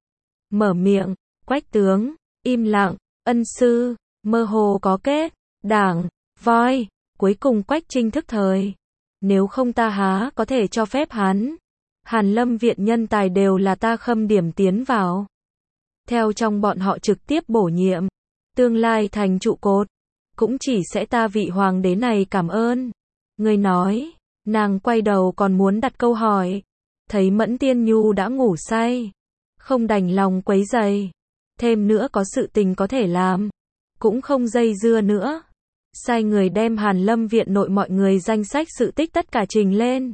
Mở miệng. Quách tướng. Im lặng. Ân sư. Mơ hồ có kết. Đảng. Voi. Cuối cùng Quách Trinh thức thời. Nếu không ta há có thể cho phép hắn. Hàn Lâm viện nhân tài đều là ta khâm điểm tiến vào. Theo trong bọn họ trực tiếp bổ nhiệm. Tương lai thành trụ cột. Cũng chỉ sẽ ta vị hoàng đế này cảm ơn. Người nói. Nàng quay đầu còn muốn đặt câu hỏi. Thấy Mẫn Tiên Nhu đã ngủ say. Không đành lòng quấy rầy. Thêm nữa có sự tình có thể làm. Cũng không dây dưa nữa. Sai người đem Hàn Lâm viện nội mọi người danh sách sự tích tất cả trình lên.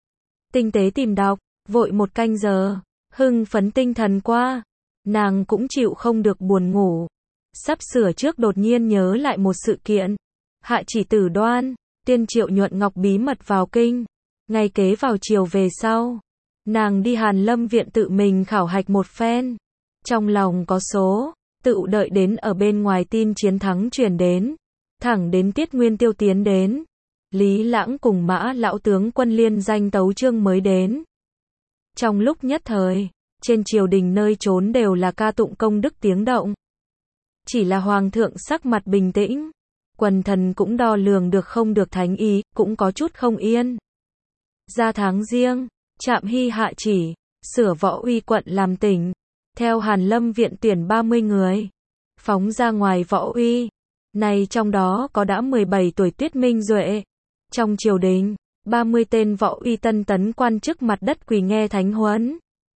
Tinh tế tìm đọc, vội 1 canh giờ, hưng phấn tinh thần qua. Nàng cũng chịu không được buồn ngủ. Sắp sửa trước đột nhiên nhớ lại một sự kiện. Hạ chỉ tử đoan, tiên Triệu Nhuận Ngọc bí mật vào kinh. Ngày kế vào chiều về sau. Nàng đi Hàn Lâm viện tự mình khảo hạch một phen. Trong lòng có số, tự đợi đến ở bên ngoài tin chiến thắng truyền đến. Thẳng đến Tiết Nguyên Tiêu tiến đến. Lý Lãng cùng Mã lão tướng quân liên danh tấu chương mới đến. Trong lúc nhất thời, trên triều đình nơi trốn đều là ca tụng công đức tiếng động. Chỉ là hoàng thượng sắc mặt bình tĩnh. Quần thần cũng đo lường được không được thánh ý, cũng có chút không yên. Ra tháng riêng, Trạm Hy hạ chỉ, sửa Võ Uy quận làm tỉnh. Theo Hàn Lâm viện tuyển 30 người. Phóng ra ngoài Võ Uy. Này trong đó có đã 17 tuổi Tuyết Minh Duệ. Trong triều đình, 30 tên Võ Uy tân tấn quan chức mặt đất quỳ nghe thánh huấn.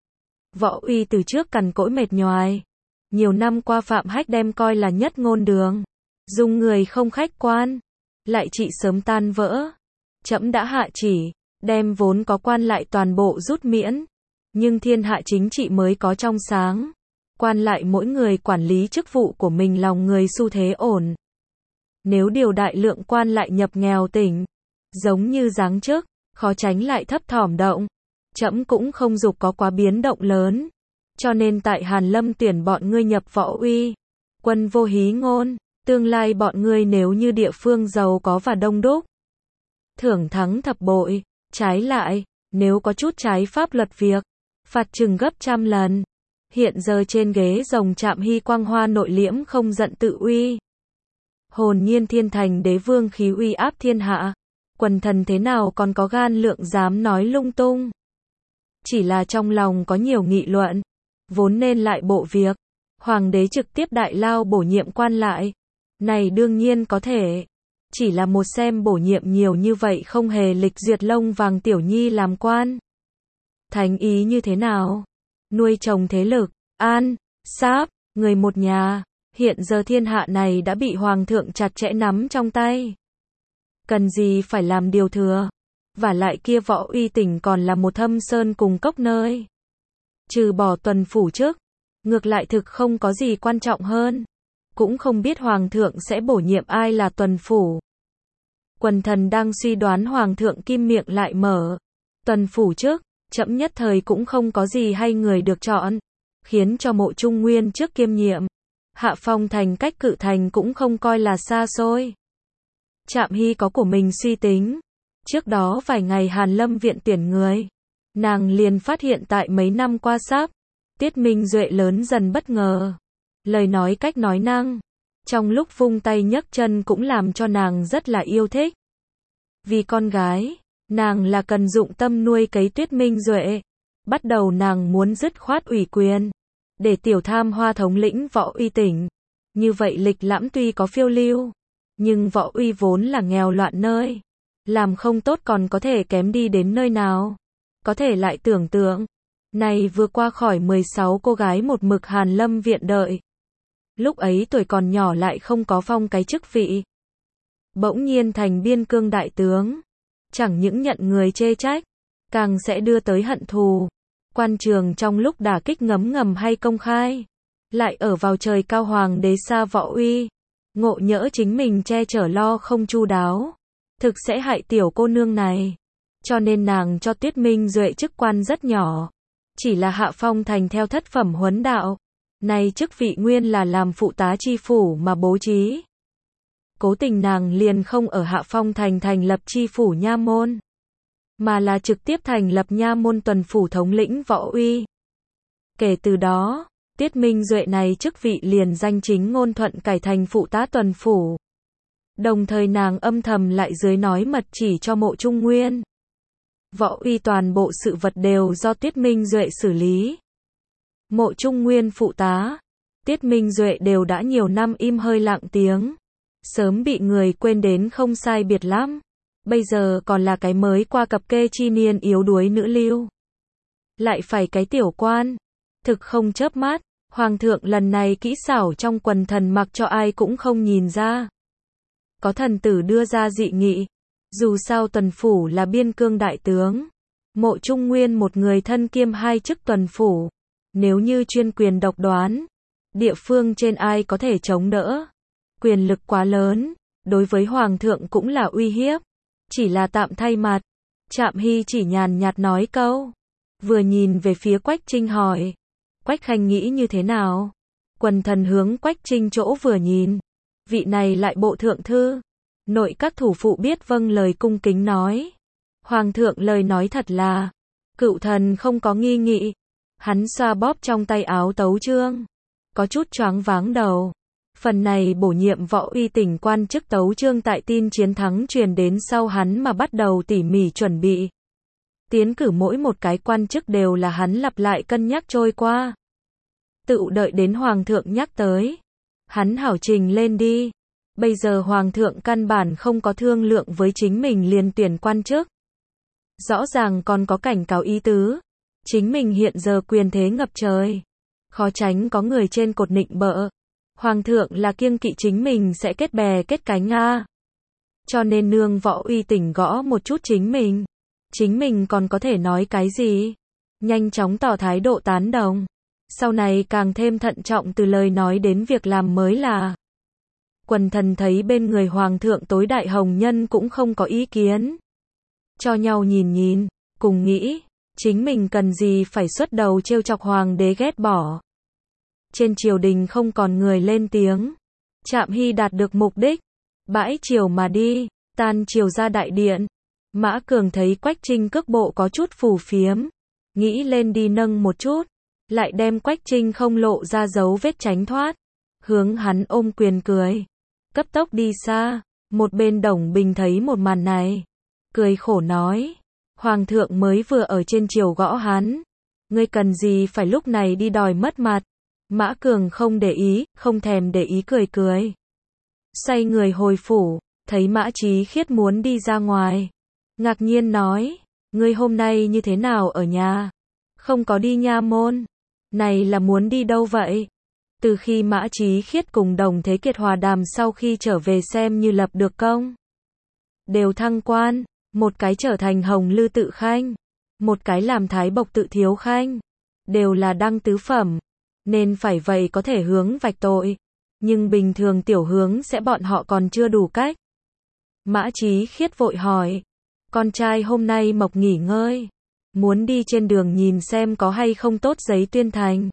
Võ Uy từ trước cằn cỗi mệt nhoài. Nhiều năm qua phạm hách đem coi là nhất ngôn đường. Dùng người không khách quan. Lại trị sớm tan vỡ. Trẫm đã hạ chỉ. Đem vốn có quan lại toàn bộ rút miễn. Nhưng thiên hạ chính trị mới có trong sáng. Quan lại mỗi người quản lý chức vụ của mình lòng người xu thế ổn. Nếu điều đại lượng quan lại nhập nghèo tỉnh. Giống như giáng chức. Khó tránh lại thấp thỏm động. Trẫm cũng không dục có quá biến động lớn. Cho nên tại Hàn Lâm tuyển bọn ngươi nhập Võ Uy. Quân vô hí ngôn. Tương lai bọn ngươi nếu như địa phương giàu có và đông đúc. Thưởng thắng thập bội. Trái lại, nếu có chút trái pháp luật việc. Phạt trừng gấp 100 lần. Hiện giờ trên ghế rồng Trạm Hy quang hoa nội liễm không giận tự uy. Hồn nhiên thiên thành đế vương khí uy áp thiên hạ. Quần thần thế nào còn có gan lượng dám nói lung tung. Chỉ là trong lòng có nhiều nghị luận. Vốn nên lại bộ việc. Hoàng đế trực tiếp đại lao bổ nhiệm quan lại. Này đương nhiên có thể. Chỉ là một xem bổ nhiệm nhiều như vậy không hề lịch duyệt lông vàng tiểu nhi làm quan. Thành ý như thế nào? Nuôi chồng thế lực, an, sáp, người một nhà. Hiện giờ thiên hạ này đã bị hoàng thượng chặt chẽ nắm trong tay. Cần gì phải làm điều thừa? Vả lại kia Võ Uy Tỉnh còn là một thâm sơn cùng cốc nơi. Trừ bỏ tuần phủ trước, ngược lại thực không có gì quan trọng hơn. Cũng không biết hoàng thượng sẽ bổ nhiệm ai là tuần phủ. Quần thần đang suy đoán hoàng thượng kim miệng lại mở. Tuần phủ trước, trẫm nhất thời cũng không có gì hay người được chọn. Khiến cho Mộ Trung Nguyên trước kiêm nhiệm. Hạ Phong Thành cách Cự Thành cũng không coi là xa xôi. Trạm Hy có của mình suy tính. Trước đó vài ngày Hàn Lâm viện tuyển người. Nàng liền phát hiện tại mấy năm qua sắp. Tiết Minh Duệ lớn dần bất ngờ. Lời nói cách nói năng. Trong lúc vung tay nhấc chân cũng làm cho nàng rất là yêu thích. Vì con gái, nàng là cần dụng tâm nuôi cấy Tiết Minh Duệ. Bắt đầu nàng muốn dứt khoát ủy quyền. Để tiểu tham hoa thống lĩnh Võ Uy Tỉnh. Như vậy lịch lãm tuy có phiêu lưu. Nhưng Võ Uy vốn là nghèo loạn nơi. Làm không tốt còn có thể kém đi đến nơi nào. Có thể lại tưởng tượng. Này vừa qua khỏi 16 cô gái một mực Hàn Lâm viện đợi. Lúc ấy tuổi còn nhỏ lại không có phong cái chức vị. Bỗng nhiên thành biên cương đại tướng. Chẳng những nhận người chê trách. Càng sẽ đưa tới hận thù. Quan trường trong lúc đả kích ngấm ngầm hay công khai. Lại ở vào trời cao hoàng đế xa Võ Uy. Ngộ nhỡ chính mình che chở lo không chu đáo. Thực sẽ hại tiểu cô nương này. Cho nên nàng cho Tiết Minh Duệ chức quan rất nhỏ. Chỉ là Hạ Phong Thành theo thất phẩm huấn đạo. Này chức vị nguyên là làm phụ tá chi phủ mà bố trí. Cố tình nàng liền không ở Hạ Phong Thành thành lập chi phủ nha môn. Mà là trực tiếp thành lập nha môn tuần phủ thống lĩnh Võ Uy. Kể từ đó, Tiết Minh Duệ này chức vị liền danh chính ngôn thuận cải thành phụ tá tuần phủ. Đồng thời nàng âm thầm lại dưới nói mật chỉ cho Mộ Trung Nguyên. Võ Uy toàn bộ sự vật đều do Tiết Minh Duệ xử lý. Mộ Trung Nguyên phụ tá, Tiết Minh Duệ đều đã nhiều năm im hơi lặng tiếng. Sớm bị người quên đến không sai biệt lắm. Bây giờ còn là cái mới qua cập kê chi niên yếu đuối nữ lưu. Lại phải cái tiểu quan. Thực không chớp mắt, hoàng thượng lần này kỹ xảo trong quần thần mặc cho ai cũng không nhìn ra. Có thần tử đưa ra dị nghị. Dù sao tuần phủ là biên cương đại tướng. Mộ Trung Nguyên một người thân kiêm hai chức tuần phủ. Nếu như chuyên quyền độc đoán, địa phương trên ai có thể chống đỡ. Quyền lực quá lớn, đối với hoàng thượng cũng là uy hiếp. Chỉ là tạm thay mặt. Trạm Hy chỉ nhàn nhạt nói câu. Vừa nhìn về phía Quách Trinh hỏi. Quách Khanh nghĩ như thế nào? Quần thần hướng Quách Trinh chỗ vừa nhìn. Vị này lại bộ thượng thư. Nội các thủ phụ biết vâng lời cung kính nói. Hoàng thượng lời nói thật là. Cựu thần không có nghi nghị. Hắn xoa bóp trong tay áo tấu chương. Có chút choáng váng đầu. Phần này bổ nhiệm Võ Uy Tỉnh quan chức tấu chương tại tin chiến thắng truyền đến sau hắn mà bắt đầu tỉ mỉ chuẩn bị. Tiến cử mỗi một cái quan chức đều là hắn lặp lại cân nhắc trôi qua. Tự đợi đến hoàng thượng nhắc tới. Hắn hảo trình lên đi. Bây giờ hoàng thượng căn bản không có thương lượng với chính mình liền tuyển quan chức. Rõ ràng còn có cảnh cáo ý tứ. Chính mình hiện giờ quyền thế ngập trời. Khó tránh có người trên cột nịnh bợ. Hoàng thượng là kiêng kỵ chính mình sẽ kết bè kết cánh Cho nên nương Võ Uy Tỉnh gõ một chút chính mình. Chính mình còn có thể nói cái gì? Nhanh chóng tỏ thái độ tán đồng. Sau này càng thêm thận trọng từ lời nói đến việc làm mới là. Quần thần thấy bên người hoàng thượng tối đại hồng nhân cũng không có ý kiến. Cho nhau nhìn nhìn, cùng nghĩ, chính mình cần gì phải xuất đầu trêu chọc hoàng đế ghét bỏ. Trên triều đình không còn người lên tiếng. Trạm Hy đạt được mục đích. Bãi triều mà đi, tan triều ra đại điện. Mã Cường thấy Quách Trinh cước bộ có chút phù phiếm. Nghĩ lên đi nâng một chút. Lại đem Quách Trinh không lộ ra dấu vết tránh thoát. Hướng hắn ôm quyền cười. Cấp tốc đi xa. Một bên Đồng Bình thấy một màn này. Cười khổ nói. Hoàng thượng mới vừa ở trên triều gõ hắn. Ngươi cần gì phải lúc này đi đòi mất mặt. Mã Cường không để ý, không thèm để ý cười cười. Xoay người hồi phủ, thấy Mã Chí Khiết muốn đi ra ngoài. Ngạc nhiên nói, ngươi hôm nay như thế nào ở nhà? Không có đi nha môn. Này là muốn đi đâu vậy? Từ khi Mã Chí Khiết cùng Đồng Thế Kiệt hòa đàm sau khi trở về xem như lập được công. Đều thăng quan, một cái trở thành Hồng Lư tự khanh, một cái làm Thái Bộc tự thiếu khanh. Đều là đăng tứ phẩm, nên phải vậy có thể hướng vạch tội. Nhưng bình thường tiểu hướng sẽ bọn họ còn chưa đủ cách. Mã Chí Khiết vội hỏi. Con trai hôm nay mộc nghỉ ngơi. Muốn đi trên đường nhìn xem có hay không tốt giấy tuyên thành.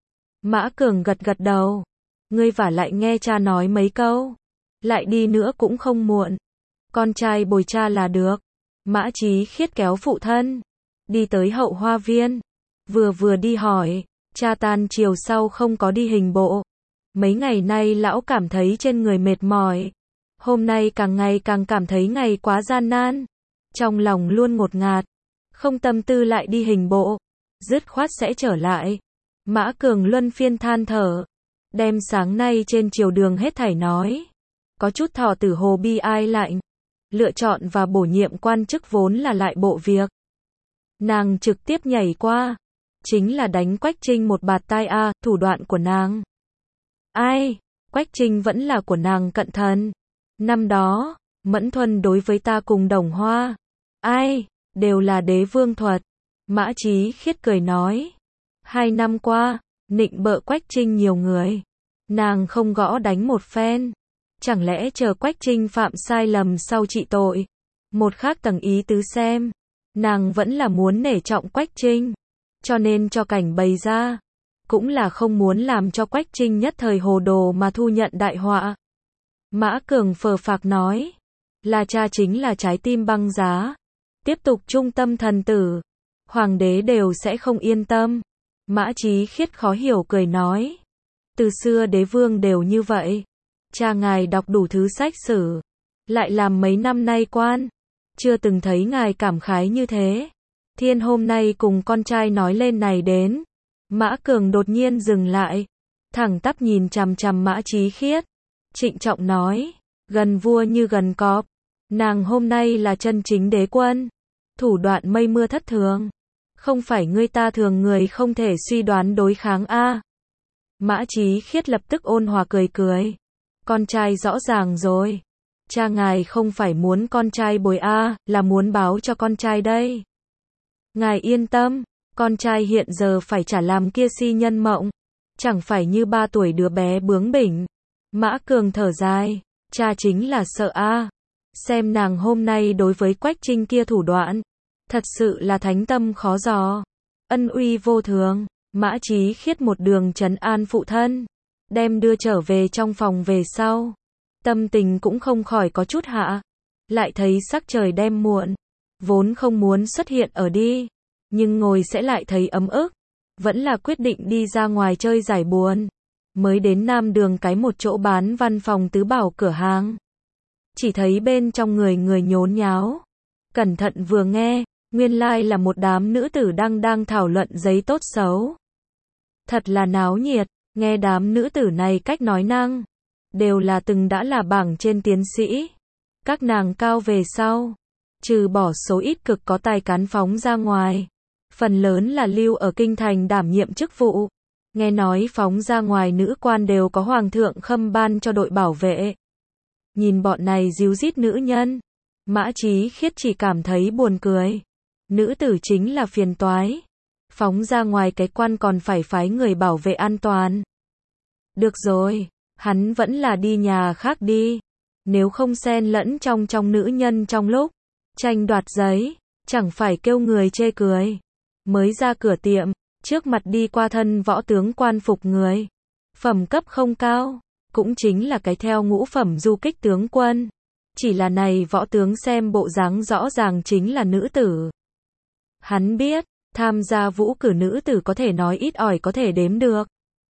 Mã Cường gật gật đầu. Ngươi vả lại nghe cha nói mấy câu. Lại đi nữa cũng không muộn. Con trai bồi cha là được. Mã Chí Khiết kéo phụ thân. Đi tới hậu hoa viên. Vừa đi hỏi. Cha tan chiều sau không có đi hình bộ. Mấy ngày nay lão cảm thấy trên người mệt mỏi. Hôm nay càng ngày càng cảm thấy ngày quá gian nan. Trong lòng luôn ngột ngạt. Không tâm tư lại đi hình bộ. Dứt khoát sẽ trở lại. Mã Cường luân phiên than thở. Đem sáng nay trên triều đường hết thảy nói. Có chút thọ tử hồ bi ai lạnh. Lựa chọn và bổ nhiệm quan chức vốn là lại bộ việc. Nàng trực tiếp nhảy qua. Chính là đánh Quách Trinh một bạt tai thủ đoạn của nàng. Ai? Quách Trinh vẫn là của nàng cận thần. Năm đó, Mẫn Thuần đối với ta cùng Đồng Hoa. Ai? Đều là đế vương thuật. Mã Chí Khiết cười nói. 2 năm qua, nịnh bợ Quách Trinh nhiều người. Nàng không gõ đánh một phen. Chẳng lẽ chờ Quách Trinh phạm sai lầm sau trị tội. Một khác tầng ý tứ xem. Nàng vẫn là muốn nể trọng Quách Trinh. Cho nên cho cảnh bày ra. Cũng là không muốn làm cho Quách Trinh nhất thời hồ đồ mà thu nhận đại họa. Mã Cường phờ phạc nói. Là cha chính là trái tim băng giá. Tiếp tục trung tâm thần tử. Hoàng đế đều sẽ không yên tâm. Mã Chí Khiết khó hiểu cười nói. Từ xưa đế vương đều như vậy. Cha ngài đọc đủ thứ sách sử. Lại làm mấy năm nay quan. Chưa từng thấy ngài cảm khái như thế. Thiên hôm nay cùng con trai nói lên này đến. Mã Cường đột nhiên dừng lại. Thẳng tắp nhìn chằm chằm Mã Chí Khiết. Trịnh trọng nói. Gần vua như gần cọp. Nàng hôm nay là chân chính đế quân. Thủ đoạn mây mưa thất thường. Không phải ngươi ta thường người không thể suy đoán đối kháng Mã Chí Khiết lập tức ôn hòa cười cười. Con trai rõ ràng rồi. Cha ngài không phải muốn con trai bồi là muốn báo cho con trai đây. Ngài yên tâm, con trai hiện giờ phải trả làm kia si nhân mộng. Chẳng phải như 3 tuổi đứa bé bướng bỉnh. Mã Cường thở dài. Cha chính là sợ Xem nàng hôm nay đối với Quách Trinh kia thủ đoạn. Thật sự là thánh tâm khó dò. Ân uy vô thường. Mã Chí Khiết một đường trấn an phụ thân. Đem đưa trở về trong phòng về sau. Tâm tình cũng không khỏi có chút hạ. Lại thấy sắc trời đêm muộn. Vốn không muốn xuất hiện ở đi. Nhưng ngồi sẽ lại thấy ấm ức. Vẫn là quyết định đi ra ngoài chơi giải buồn. Mới đến Nam Đường cái một chỗ bán văn phòng tứ bảo cửa hàng. Chỉ thấy bên trong người nhốn nháo. Cẩn thận vừa nghe. Nguyên lai là một đám nữ tử đang thảo luận giấy tốt xấu. Thật là náo nhiệt. Nghe đám nữ tử này cách nói năng. Đều là từng đã là bảng trên tiến sĩ. Các nàng cao về sau. Trừ bỏ số ít cực có tài cán phóng ra ngoài. Phần lớn là lưu ở kinh thành đảm nhiệm chức vụ. Nghe nói phóng ra ngoài nữ quan đều có hoàng thượng khâm ban cho đội bảo vệ. Nhìn bọn này díu dít nữ nhân. Mã Chí Khiết chỉ cảm thấy buồn cười. Nữ tử chính là phiền toái. Phóng ra ngoài cái quan còn phải phái người bảo vệ an toàn. Được rồi, hắn vẫn là đi nhà khác đi. Nếu không xen lẫn trong nữ nhân trong lúc tranh đoạt giấy, chẳng phải kêu người chê cười. Mới ra cửa tiệm, trước mặt đi qua thân võ tướng quan phục người. Phẩm cấp không cao, cũng chính là cái theo ngũ phẩm du kích tướng quân. Chỉ là này võ tướng xem bộ dáng rõ ràng chính là nữ tử. Hắn biết, tham gia vũ cử nữ tử có thể nói ít ỏi có thể đếm được.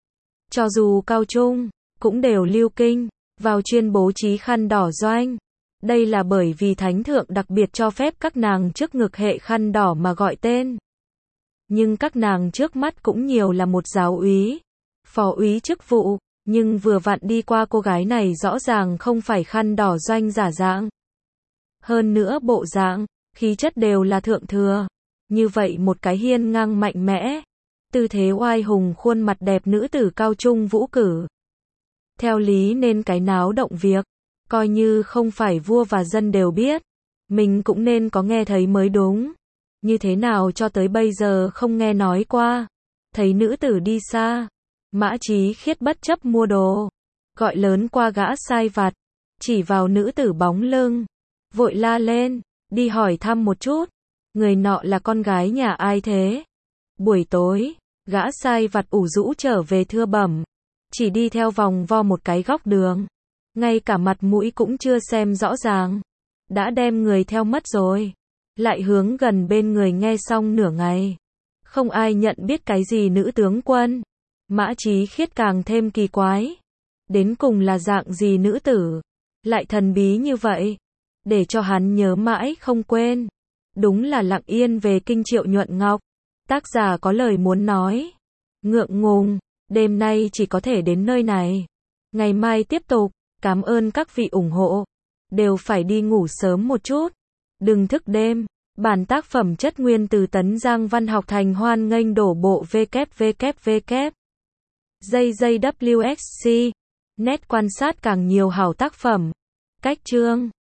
Cho dù cao trung, cũng đều lưu kinh, vào chuyên bố trí khăn đỏ doanh. Đây là bởi vì thánh thượng đặc biệt cho phép các nàng trước ngực hệ khăn đỏ mà gọi tên. Nhưng các nàng trước mắt cũng nhiều là một giáo úy, phó úy chức vụ, nhưng vừa vặn đi qua cô gái này rõ ràng không phải khăn đỏ doanh giả dạng. Hơn nữa bộ dạng, khí chất đều là thượng thừa. Như vậy một cái hiên ngang mạnh mẽ, tư thế oai hùng khuôn mặt đẹp nữ tử cao trung vũ cử. Theo lý nên cái náo động việc, coi như không phải vua và dân đều biết, mình cũng nên có nghe thấy mới đúng. Như thế nào cho tới bây giờ không nghe nói qua. Thấy nữ tử đi xa, Mã Chí Khiết bất chấp mua đồ, gọi lớn qua gã sai vặt, chỉ vào nữ tử bóng lưng, vội la lên, đi hỏi thăm một chút, người nọ là con gái nhà ai thế? Buổi tối, gã sai vặt ủ rũ trở về thưa bẩm, chỉ đi theo vòng vo một cái góc đường, ngay cả mặt mũi cũng chưa xem rõ ràng, đã đem người theo mất rồi. Lại hướng gần bên người nghe xong nửa ngày, không ai nhận biết cái gì nữ tướng quân. Mã Chí Khiết càng thêm kỳ quái, đến cùng là dạng gì nữ tử, lại thần bí như vậy, để cho hắn nhớ mãi không quên. Đúng là Lặng Yên về kinh Triệu Nhuận Ngọc. Tác giả có lời muốn nói. Ngượng ngùng, đêm nay chỉ có thể đến nơi này. Ngày mai tiếp tục. Cảm ơn các vị ủng hộ. Đều phải đi ngủ sớm một chút. Đừng thức đêm. Bản tác phẩm chất nguyên từ Tấn Giang Văn học thành hoan nghênh đổ bộ www. JJWSC. Net quan sát càng nhiều hảo tác phẩm. Cách chương.